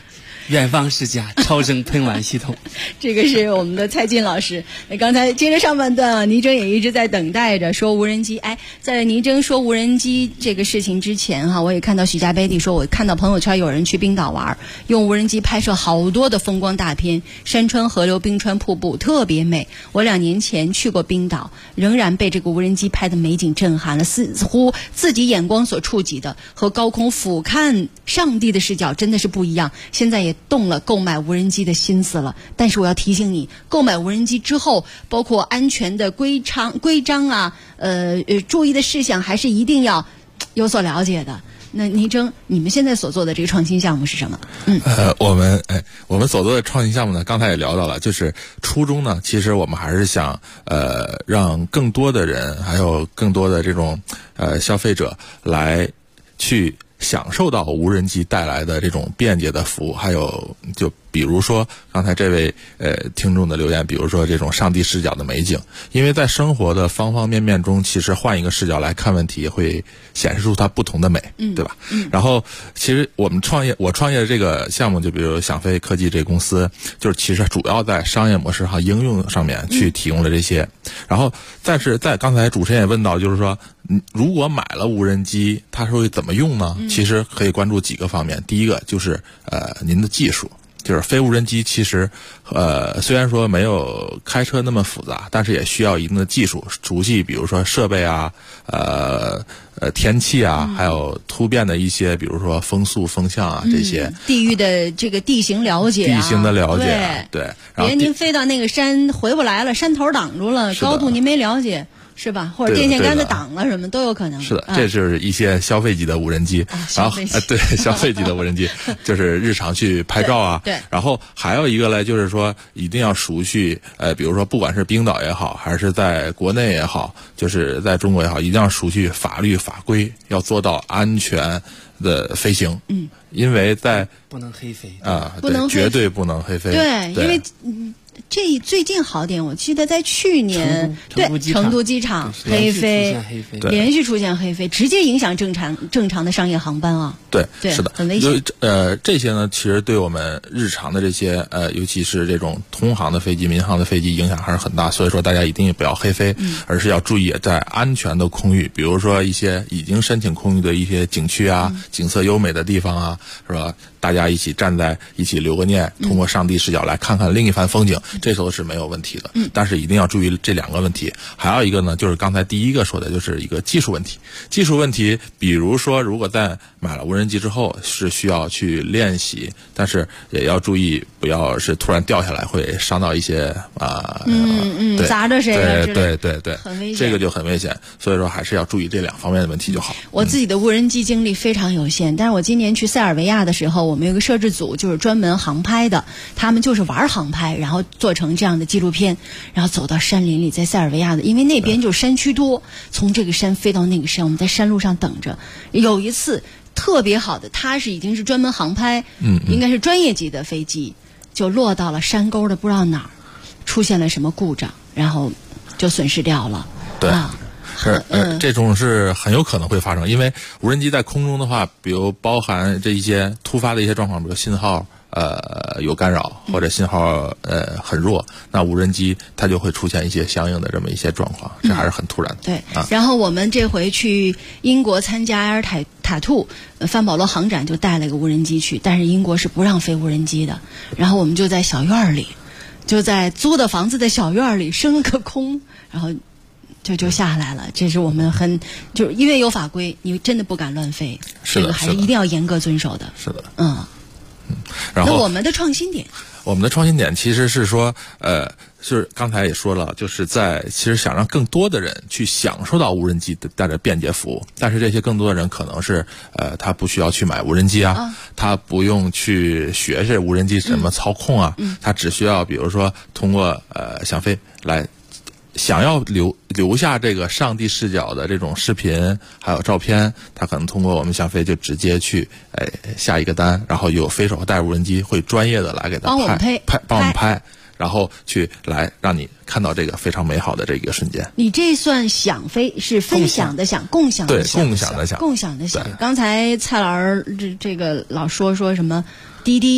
远方世家超声喷滦系统。 这个是我们的蔡进老师。那刚才接着上半段，倪征也一直在等待着说无人机。哎，在倪征说无人机这个事情之前哈，我也看到许家贝蒂说，我看到朋友圈有人去冰岛玩，用无人机拍摄好多的风光大片，山川河流、冰川瀑布，特别美。我2年前去过冰岛，仍然被这个无人机拍的美景震撼了，似乎自己眼光所触及的和高空俯瞰上帝的视角真的是不一样。现在也动了购买无人机的心思了，但是我要提醒你，购买无人机之后，包括安全的规章啊，注意的事项还是一定要有所了解的。那倪征，你们现在所做的这个创新项目是什么？ 我们所做的创新项目呢，刚才也聊到了，就是初衷呢，其实我们还是想让更多的人，还有更多的这种消费者来去享受到无人机带来的这种便捷的服务，还有就比如说刚才这位听众的留言，比如说这种上帝视角的美景，因为在生活的方方面面中，其实换一个视角来看问题，会显示出它不同的美，对吧？然后其实我创业的这个项目，就比如想飞科技这个公司，就是其实主要在商业模式和应用上面去提供了这些。然后但是在刚才主持人也问到，就是说如果买了无人机，它是会怎么用呢？其实可以关注几个方面。第一个就是您的技术。就是飞无人机其实虽然说没有开车那么复杂，但是也需要一定的技术熟悉，比如说设备啊，天气啊，还有突变的一些，比如说风速、风向啊这些。 地域的这个地形了解、 地形的了解，对。 别您飞到那个山回不来了，山头挡住了，高度您没了解。是吧？或者电线杆子挡了什么都有可能。 是的，这就是一些消费级的无人机。然后对消费级的无人机，就是日常去拍照啊。 对。 然后还有一个呢，就是说一定要熟悉，比如说不管是冰岛也好，还是在国内也好，就是在中国也好，一定要熟悉法律法规，要做到安全的飞行。因为在不能黑飞啊，对，绝对不能黑飞。 对，因为这最近好点，我记得在去年成都机场黑飞，连续出现黑飞，直接影响正常的商业航班啊。 对，是的， 很危险。 这些呢，其实对我们日常的这些尤其是这种通航的飞机、民航的飞机影响还是很大。所以说，大家一定不要黑飞，而是要注意在安全的空域，比如说一些已经申请空域的一些景区啊、景色优美的地方啊，是吧？大家一起站在一起留个念，通过上帝视角来看看另一番风景，这时候是没有问题的。但是一定要注意这2个问题。还有一个呢，就是刚才第一个说的，就是一个技术问题。技术问题，比如说如果在买了无人机之后是需要去练习，但是也要注意不要是突然掉下来，会伤到一些砸着谁了？ 对， 很危险， 这个就很危险。所以说还是要注意这2方面的问题就好。 我自己的无人机经历非常有限，但是我今年去塞尔维亚的时候，我们有个摄制组，就是专门航拍的，他们就是玩航拍，然后做成这样的纪录片，然后走到山林里，在塞尔维亚的，因为那边就是山区多，从这个山飞到那个山，我们在山路上等着。有一次特别好的，他已经是专门航拍，应该是专业级的飞机，就落到了山沟的不知道哪儿，出现了什么故障，然后就损失掉了。 对。这种是很有可能会发生，因为无人机在空中的话，比如包含这一些突发的一些状况，比如信号有干扰，或者信号很弱，那无人机它就会出现一些相应的这么一些状况，这还是很突然的。 对，然后我们这回去英国参加埃尔塔兔范保罗航展，就带了一个无人机去，但是英国是不让飞无人机的，然后我们就在小院里，就在租的房子的小院里升了个空，然后就下来了。这是我们就是因为有法规，你真的不敢乱飞， 是的， 这个还是一定要严格遵守的。 是的， 然后我们的创新点其实是说，就是刚才也说了，就是其实想让更多的人去享受到无人机带着便捷服务，但是这些更多的人可能是他不需要去买无人机啊，他不用去学这无人机怎么操控啊，他只需要比如说通过想飞来。想要留下这个上帝视角的这种视频还有照片，他可能通过我们想飞就直接去下一个单，然后有飞手带无人机会专业的来给他帮我们拍，然后去来让你看到这个非常美好的这个瞬间。 你这算想飞是分享的享，共享的享， 对，共享的享。 刚才蔡老师这个老说什么滴滴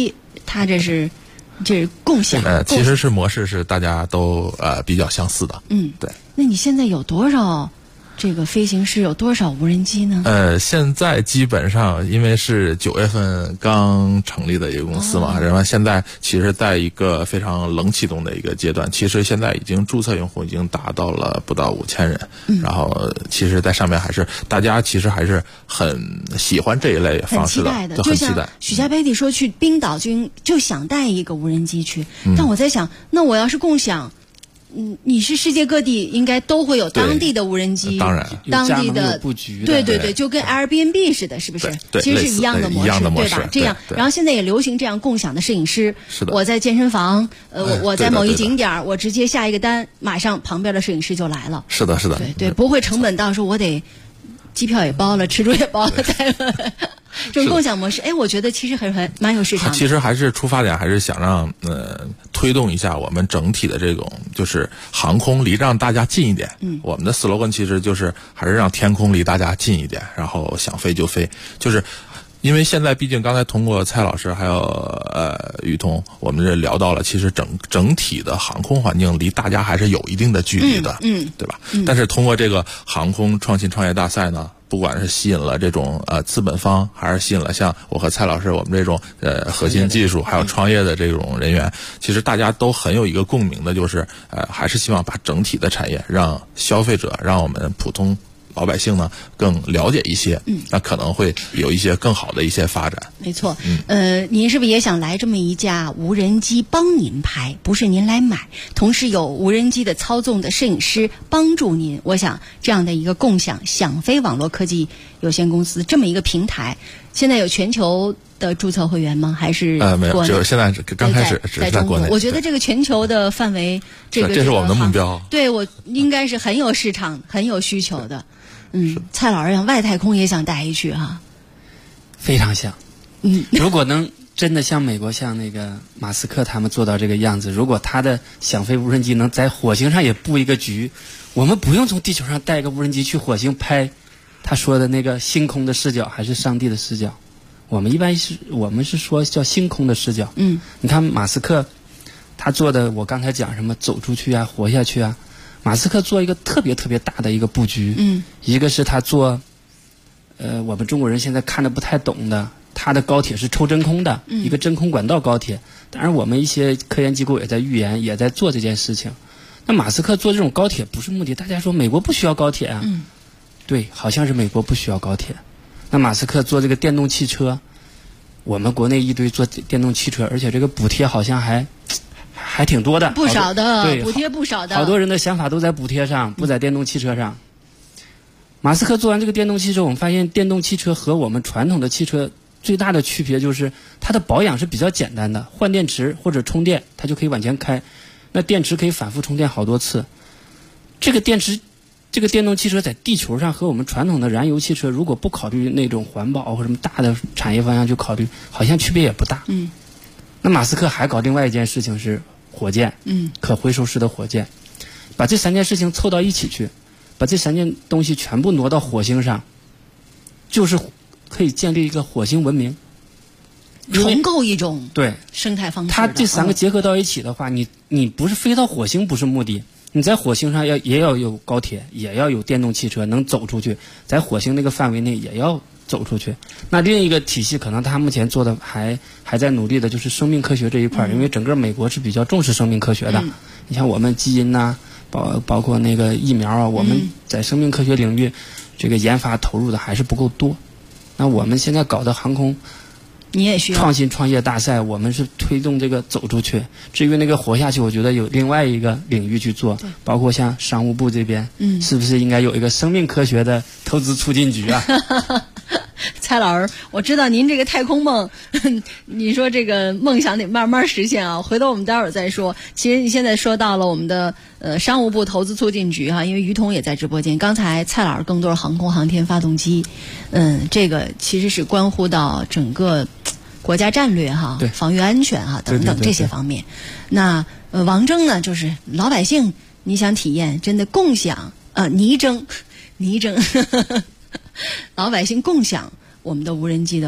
它这是共享。 其实是模式是大家都比较相似的。对。 那你现在有多少这个飞行师，有多少无人机呢？ 现在基本上因为是9月份刚成立的一个公司嘛，然后现在其实在一个非常冷启动的一个阶段，其实现在已经注册用户已经达到了不到5000人，然后其实在上面还是大家其实还是很喜欢这一类方式的， 就像许家贝蒂说去冰岛就想带一个无人机去，但我在想，那我要是共享。你是世界各地应该都会有当地的无人机， 当然， 当地的布局， 对，就跟 Airbnb 似的，是不是？其实是一样的模式，对吧？这样，然后现在也流行这样共享的摄影师。 是的， 我在健身房，我在某一景点，我直接下一个单，马上旁边的摄影师就来了。 是的， 对，不会成本到说我得机票也包了，吃住也包了，这种共享模式，我觉得其实还蛮有市场的。 其实还是出发点还是想让推动一下我们整体的这种就是航空离让大家近一点。我们的 slogan 其实就是还是让天空离大家近一点，然后想飞就飞。就是因为现在毕竟刚才通过蔡老师还有于彤，我们这聊到了，其实整体的航空环境离大家还是有一定的距离的，对吧？但是通过这个航空创新创业大赛呢，不管是吸引了这种资本方，还是吸引了像我和蔡老师我们这种核心技术还有创业的这种人员，其实大家都很有一个共鸣的，就是还是希望把整体的产业让消费者，让我们普通老百姓呢更了解一些，那可能会有一些更好的一些发展。 没错，您是不是也想来这么一架无人机帮您拍，不是您来买，同时有无人机的操纵的摄影师帮助您？我想这样的一个共享想飞网络科技有限公司这么一个平台，现在有全球的注册会员吗？还是没有，只有现在刚开始只是在国内。 我觉得这个全球的范围，这是我们的目标。 对，我应该是很有市场、很有需求的。蔡老师想外太空也想带一去哈， 非常想。如果能真的像美国像那个马斯克他们做到这个样子，如果他的想飞无人机能在火星上也布一个局，我们不用从地球上带一个无人机去火星拍他说的那个星空的视角，还是上帝的视角。我们是说叫星空的视角。你看马斯克他做的，我刚才讲什么走出去啊，活下去啊，马斯克做一个特别特别大的一个布局。一个是他做我们中国人现在看的不太懂的，他的高铁是抽真空的，一个真空管道高铁。当然我们一些科研机构也在预言，也在做这件事情。那马斯克做这种高铁不是目的，大家说美国不需要高铁啊，对，好像是美国不需要高铁。那马斯克做这个电动汽车，我们国内一堆做电动汽车，而且这个补贴好像还挺多的， 不少的， 对， 补贴不少的。 好多人的想法都在补贴上，不在电动汽车上。马斯克做完这个电动汽车，我们发现电动汽车和我们传统的汽车最大的区别就是它的保养是比较简单的，换电池或者充电它就可以往前开，那电池可以反复充电好多次。这个电动汽车在地球上和我们传统的燃油汽车，如果不考虑那种环保或什么大的产业方向去考虑，好像区别也不大。那马斯克还搞另外一件事情是火箭，可回收式的火箭，把这3件事情凑到一起去，把这3件东西全部挪到火星上，就是可以建立一个火星文明， 重构一种对生态方式。 它这3个结合到一起的话，你不是飞到火星不是目的，你在火星上也要有高铁，也要有电动汽车能走出去，在火星那个范围内也要走出去。那另一个体系可能他目前做的还在努力的就是生命科学这一块，因为整个美国是比较重视生命科学的。你像我们基因呐，包括那个疫苗啊，我们在生命科学领域这个研发投入的还是不够多。那我们现在搞的航空你也需要创新创业大赛，我们是推动这个走出去。至于那个活下去，我觉得有另外一个领域去做，包括像商务部这边，是不是应该有一个生命科学的投资促进局啊？ 蔡老师，我知道您这个太空梦，你说这个梦想得慢慢实现啊。回头我们待会儿再说。其实你现在说到了我们的商务部投资促进局哈，因为于彤也在直播间。刚才蔡老师更多是航空航天发动机，这个其实是关乎到整个国家战略哈，防御安全哈等等这些方面。那王征呢，就是老百姓你想体验真的共享泥蒸。老百姓共享我们的无人机的话，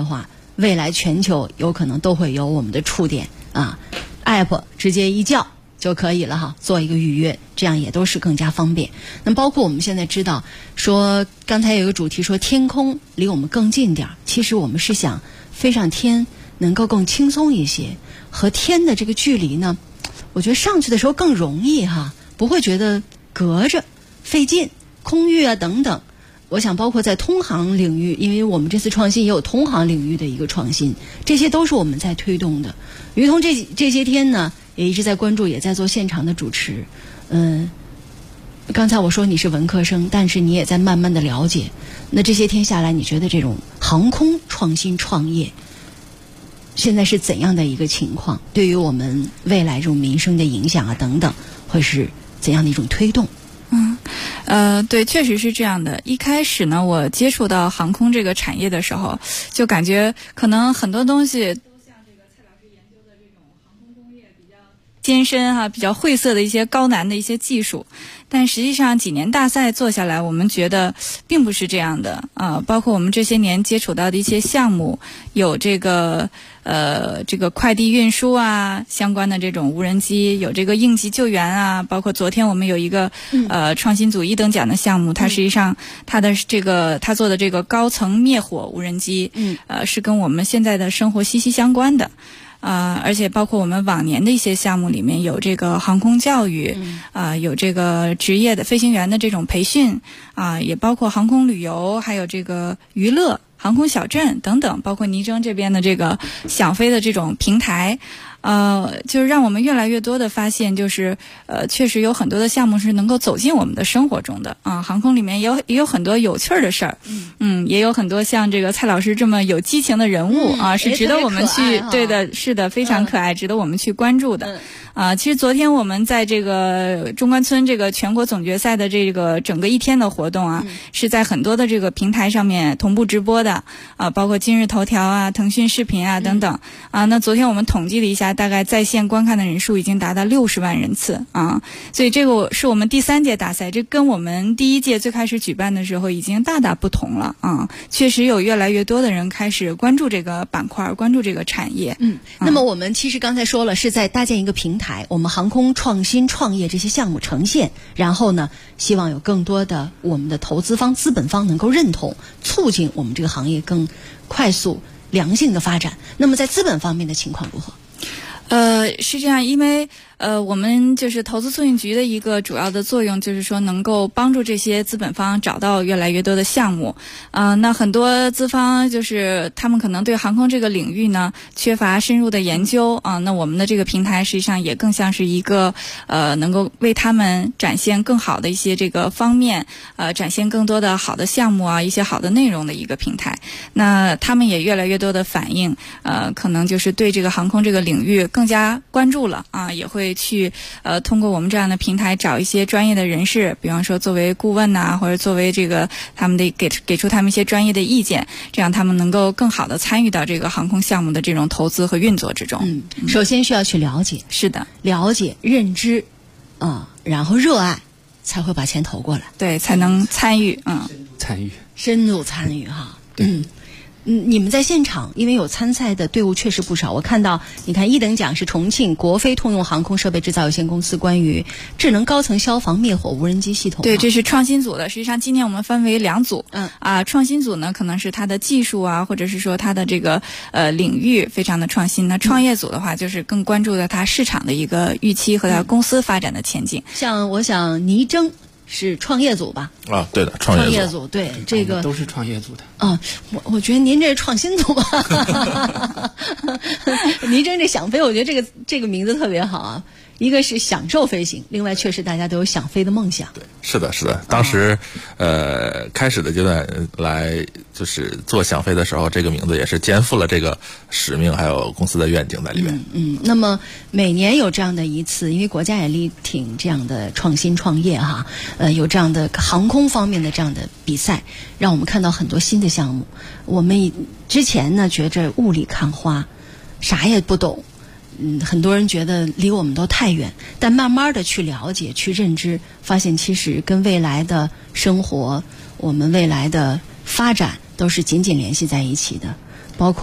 未来全球有可能都会有我们的触点啊 ，app 直接一叫就可以了哈，做一个预约，这样也都是更加方便。那包括我们现在知道说，刚才有一个主题说天空离我们更近点儿，其实我们是想飞上天能够更轻松一些，和天的这个距离呢，我觉得上去的时候更容易哈，不会觉得隔着费劲，空域啊等等。我想包括在通航领域，因为我们这次创新也有通航领域的一个创新，这些都是我们在推动的。于彤这些天呢，也一直在关注，也在做现场的主持。刚才我说你是文科生，但是你也在慢慢的了解。那这些天下来，你觉得这种航空创新创业现在是怎样的一个情况？对于我们未来这种民生的影响啊等等，会是怎样的一种推动？ 对，确实是这样的。一开始呢，我接触到航空这个产业的时候，就感觉可能很多东西都像这个蔡老师研究的这种航空工业比较艰深哈，比较晦涩的一些高难的一些技术。但实际上几年大赛做下来，我们觉得并不是这样的啊。包括我们这些年接触到的一些项目，有这个快递运输啊，相关的这种无人机，有这个应急救援啊，包括昨天我们有一个创新组1等奖的项目，它实际上它做的这个高层灭火无人机，是跟我们现在的生活息息相关的。而且包括我们往年的一些项目里面有这个航空教育，有这个职业的飞行员的这种培训，也包括航空旅游，还有这个娱乐、航空小镇等等，包括倪征这边的这个想飞的这种平台。就是让我们越来越多的发现，就是确实有很多的项目是能够走进我们的生活中的啊。航空里面也有很多有趣的事儿，也有很多像这个蔡老师这么有激情的人物啊，是值得我们去对的，是的，非常可爱，值得我们去关注的。其实昨天我们在这个中关村这个全国总决赛的这个整个一天的活动啊，是在很多的这个平台上面同步直播的啊，包括今日头条啊、腾讯视频啊等等啊。那昨天我们统计了一下，大概在线观看的人数已经达到60万人次啊，所以这个是我们第3届大赛，这跟我们第1届最开始举办的时候已经大大不同了啊。确实有越来越多的人开始关注这个板块，关注这个产业。 那么我们其实刚才说了，是在搭建一个平台，我们航空创新创业这些项目呈现，然后呢，希望有更多的我们的投资方、资本方能够认同，促进我们这个行业更快速、良性的发展。那么在资本方面的情况如何？ 是这样，因为我们就是投资促进局的一个主要的作用，就是说能够帮助这些资本方找到越来越多的项目。那很多资方就是他们可能对航空这个领域呢缺乏深入的研究啊。那我们的这个平台实际上也更像是一个能够为他们展现更好的一些这个方面，展现更多的好的项目啊，一些好的内容的一个平台。那他们也越来越多的反映，可能就是对这个航空这个领域更加关注了啊，也会去通过我们这样的平台找一些专业的人士，比方说作为顾问呐，或者作为这个他们的给出他们一些专业的意见，这样他们能够更好的参与到这个航空项目的这种投资和运作之中。 首先需要去了解， 是的， 了解、认知，然后热爱，才会把钱投过来， 对，才能参与， 深入参与哈，你们在现场，因为有参赛的队伍确实不少。我看到，你看1等奖是重庆国飞通用航空设备制造有限公司关于智能高层消防灭火无人机系统。 对，这是创新组的。实际上今年我们分为2组。创新组呢，可能是它的技术啊，或者是说它的这个领域非常的创新。那创业组的话，就是更关注的它市场的一个预期和它公司发展的前景。 像我想倪征是创业组吧？ 对的，创业组，对，这个都是创业组的。 我觉得您这是创新组吧？倪征这想飞，我觉得这个名字特别好啊。一个是享受飞行，另外确实大家都有想飞的梦想。 对，是的，是的。当时开始的阶段来就是做想飞的时候，这个名字也是肩负了这个使命，还有公司的愿景在里面。 那么每年有这样的一次，因为国家也力挺这样的创新创业哈，有这样的航空方面的这样的比赛，让我们看到很多新的项目。我们之前呢觉着雾里看花，啥也不懂。很多人觉得离我们都太远，但慢慢的去了解、去认知，发现其实跟未来的生活、我们未来的发展都是紧紧联系在一起的。包括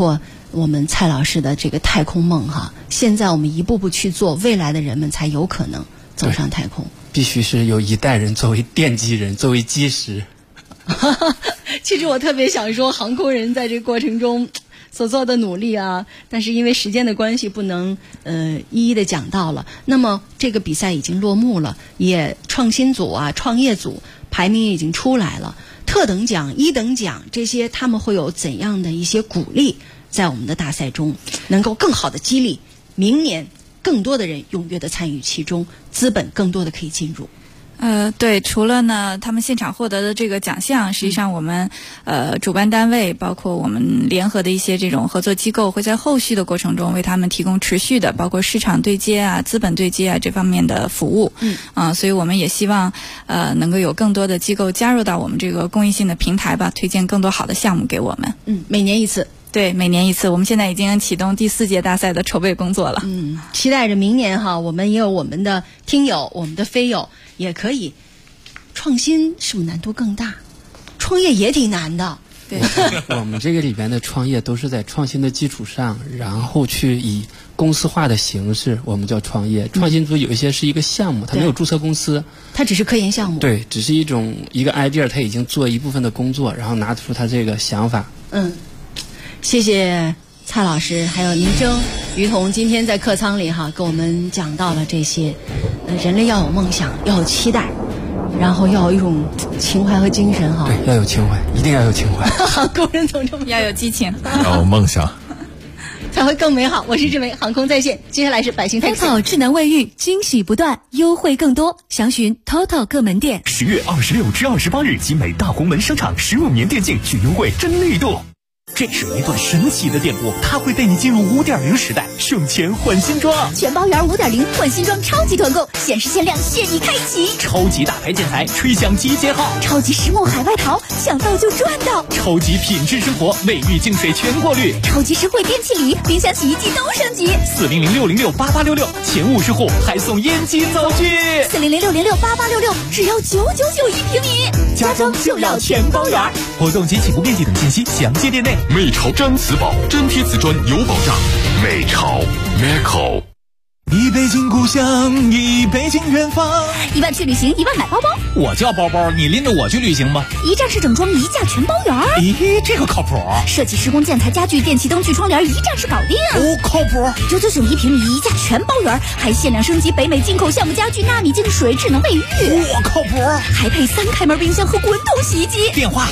我们蔡老师的这个太空梦哈。现在我们一步步去做，未来的人们才有可能走上太空。 必须是有一代人作为奠基人，作为基石。 其实我特别想说，航空人在这个过程中所做的努力啊，但是因为时间的关系，不能一一的讲到了。那么这个比赛已经落幕了，也创新组啊、创业组排名已经出来了。特等奖、一等奖这些，他们会有怎样的一些鼓励，在我们的大赛中能够更好的激励明年更多的人踊跃的参与其中，资本更多的可以进入。 对，除了呢他们现场获得的这个奖项，实际上我们主办单位包括我们联合的一些这种合作机构，会在后续的过程中为他们提供持续的包括市场对接啊、资本对接啊这方面的服务。所以我们也希望能够有更多的机构加入到我们这个公益性的平台吧，推荐更多好的项目给我们。 每年一次。 对，每年一次。我们现在已经启动第4届大赛的筹备工作了。 期待着明年哈，我们也有我们的听友、我们的飞友也可以创新，是不是难度更大？创业也挺难的。 对， 我们这个里边的创业都是在创新的基础上，然后去以公司化的形式，我们叫创业。创新组有一些是一个项目，它没有注册公司， 它只是科研项目。 对，只是一个 idea， 它已经做一部分的工作，然后拿出它这个想法。 谢谢蔡老师，还有倪征、于彤，今天在客舱里哈，跟我们讲到了这些，人类要有梦想，要有期待，然后要有一种情怀和精神哈。 对，要有情怀，一定要有情怀。 航空人总这么要有激情， 要有梦想， 才会更美好。我是志梅，航空在线，接下来是百姓太 TOTO智能卫浴，惊喜不断，优惠更多，详询 TOTO 各门店。 10月26至28日，集美大红门商场15年电竞巨优惠真力度。这是一段神奇的电波，它会带你进入5.0时代，省钱换新装。 全包圆5.0换新装超级团购，限时限量现已开启。 超级大牌建材，吹响集结号。 超级实木海外淘，抢到就赚到。 超级品质生活，卫浴净水全过滤。 超级实惠电器礼，冰箱洗衣机都升级。 400-606-8866，前50户还送烟机灶具。 400-606-8866，只要999一平米， 家装就要全包圆。活动及起步面积等信息详见店内。 美潮毡瓷宝，真贴瓷砖有保障。美潮 Meco。 一北京故乡，一北京远方。 1万去旅行，1万买包包。 我叫包包，你拎着我去旅行吧。 一站式整装，一价全包圆。 咦，这个靠谱。 设计施工建材家具电器灯具窗帘，一站式搞定。 靠谱。 999一平米，一价全包圆，还限量升级北美进口项目家具纳米净水智能卫浴。 靠谱。 还配3开门冰箱和滚筒洗衣机。 电话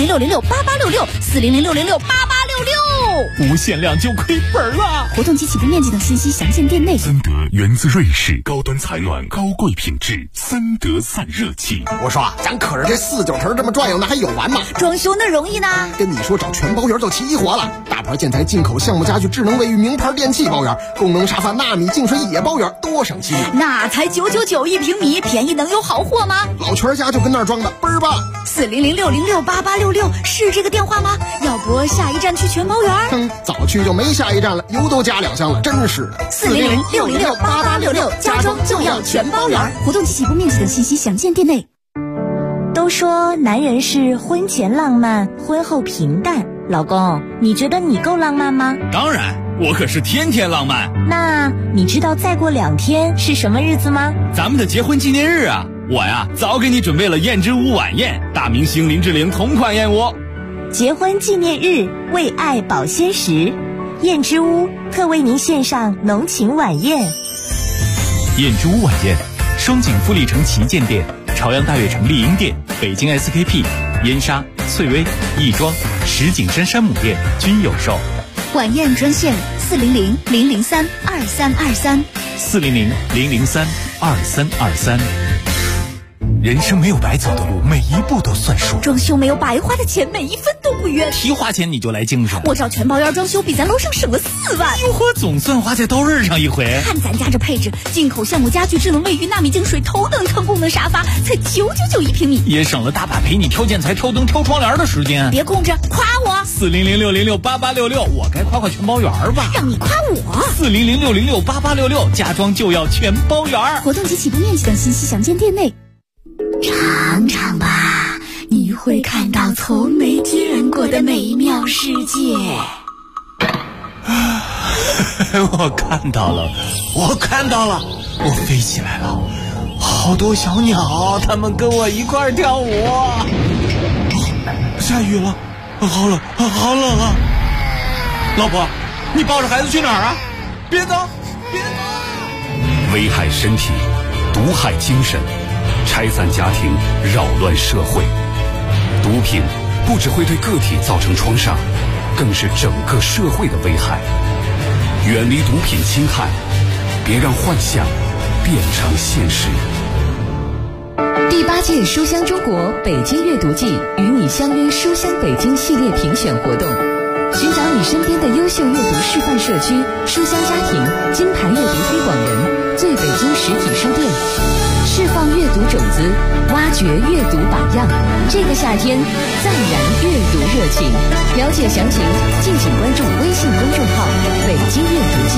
400-606-8866，400-606-8866。 无限量就亏本了。 活动及起步面积等信息详见店内。 森德源自瑞士，高端采暖，高贵品质，森德散热器。 我说咱可是这4、9成这么转悠，那还有完吗？ 装修那容易呢。 跟你说找全包圆就齐活了，大牌建材、进口项目家具、智能卫浴、名牌电器包圆，功能沙发、纳米净水也包圆，多省心。 那才999一平米，便宜能有好货吗？ 老全家就跟那儿装的，倍儿棒。 400-606-8866是这个电话吗？要不下一站去全包圆？ 早去就没下一站了，油都加2箱了，真是的。 400-606-8866，家装就要全包圆。活动及起步面积等信息详见店内。 都说男人是婚前浪漫，婚后平淡。老公，你觉得你够浪漫吗？ 当然，我可是天天浪漫。 那你知道再过2天是什么日子吗？ 咱们的结婚纪念日啊！我呀，早给你准备了燕之屋晚宴，大明星林志玲同款燕窝。 结婚纪念日，为爱保鲜时，燕之屋特为您献上浓情晚宴。 燕之屋晚宴，双井富力城旗舰店、朝阳大悦城丽婴店、北京 SKP、燕莎、翠微、亦庄、石景山山姆店均有售。 晚宴专线400-003-2323。 400-003-2323。人生没有白走的路，每一步都算数。 装修没有白花的钱，每一分都不冤。 提花钱你就来精神。 我找全包圆装修，比咱楼上省了4万。 哟呵，总算花在刀刃上一回。 看咱家这配置，进口项目家具、智能卫浴、纳米净水、头等舱功能沙发，才999一平米， 也省了大把陪你挑建材、挑灯、挑窗帘的时间。 别空着，夸我。 400-606-8866，我该夸夸全包圆吧？ 让你夸我。 400-606-8866，家装就要全包圆。 活动及起步面积等信息详见店内。尝尝吧，你会看到从没见过的美妙世界。 我看到了，我飞起来了，好多小鸟，它们跟我一块儿跳舞。下雨了，好冷啊！老婆，你抱着孩子去哪儿啊？别走！ 危害身体，毒害精神，拆散家庭，扰乱社会。毒品不只会对个体造成创伤，更是整个社会的危害。远离毒品侵害，别让幻想变成现实。 第8届书香中国北京阅读季与你相约书香北京系列评选活动，寻找你身边的优秀阅读示范社区、书香家庭、金牌阅读推广人、最北京实体书店，释放阅读种子，挖掘阅读榜样。这个夏天，暂燃阅读热情。了解详情，敬请关注微信公众号“北京阅读季”。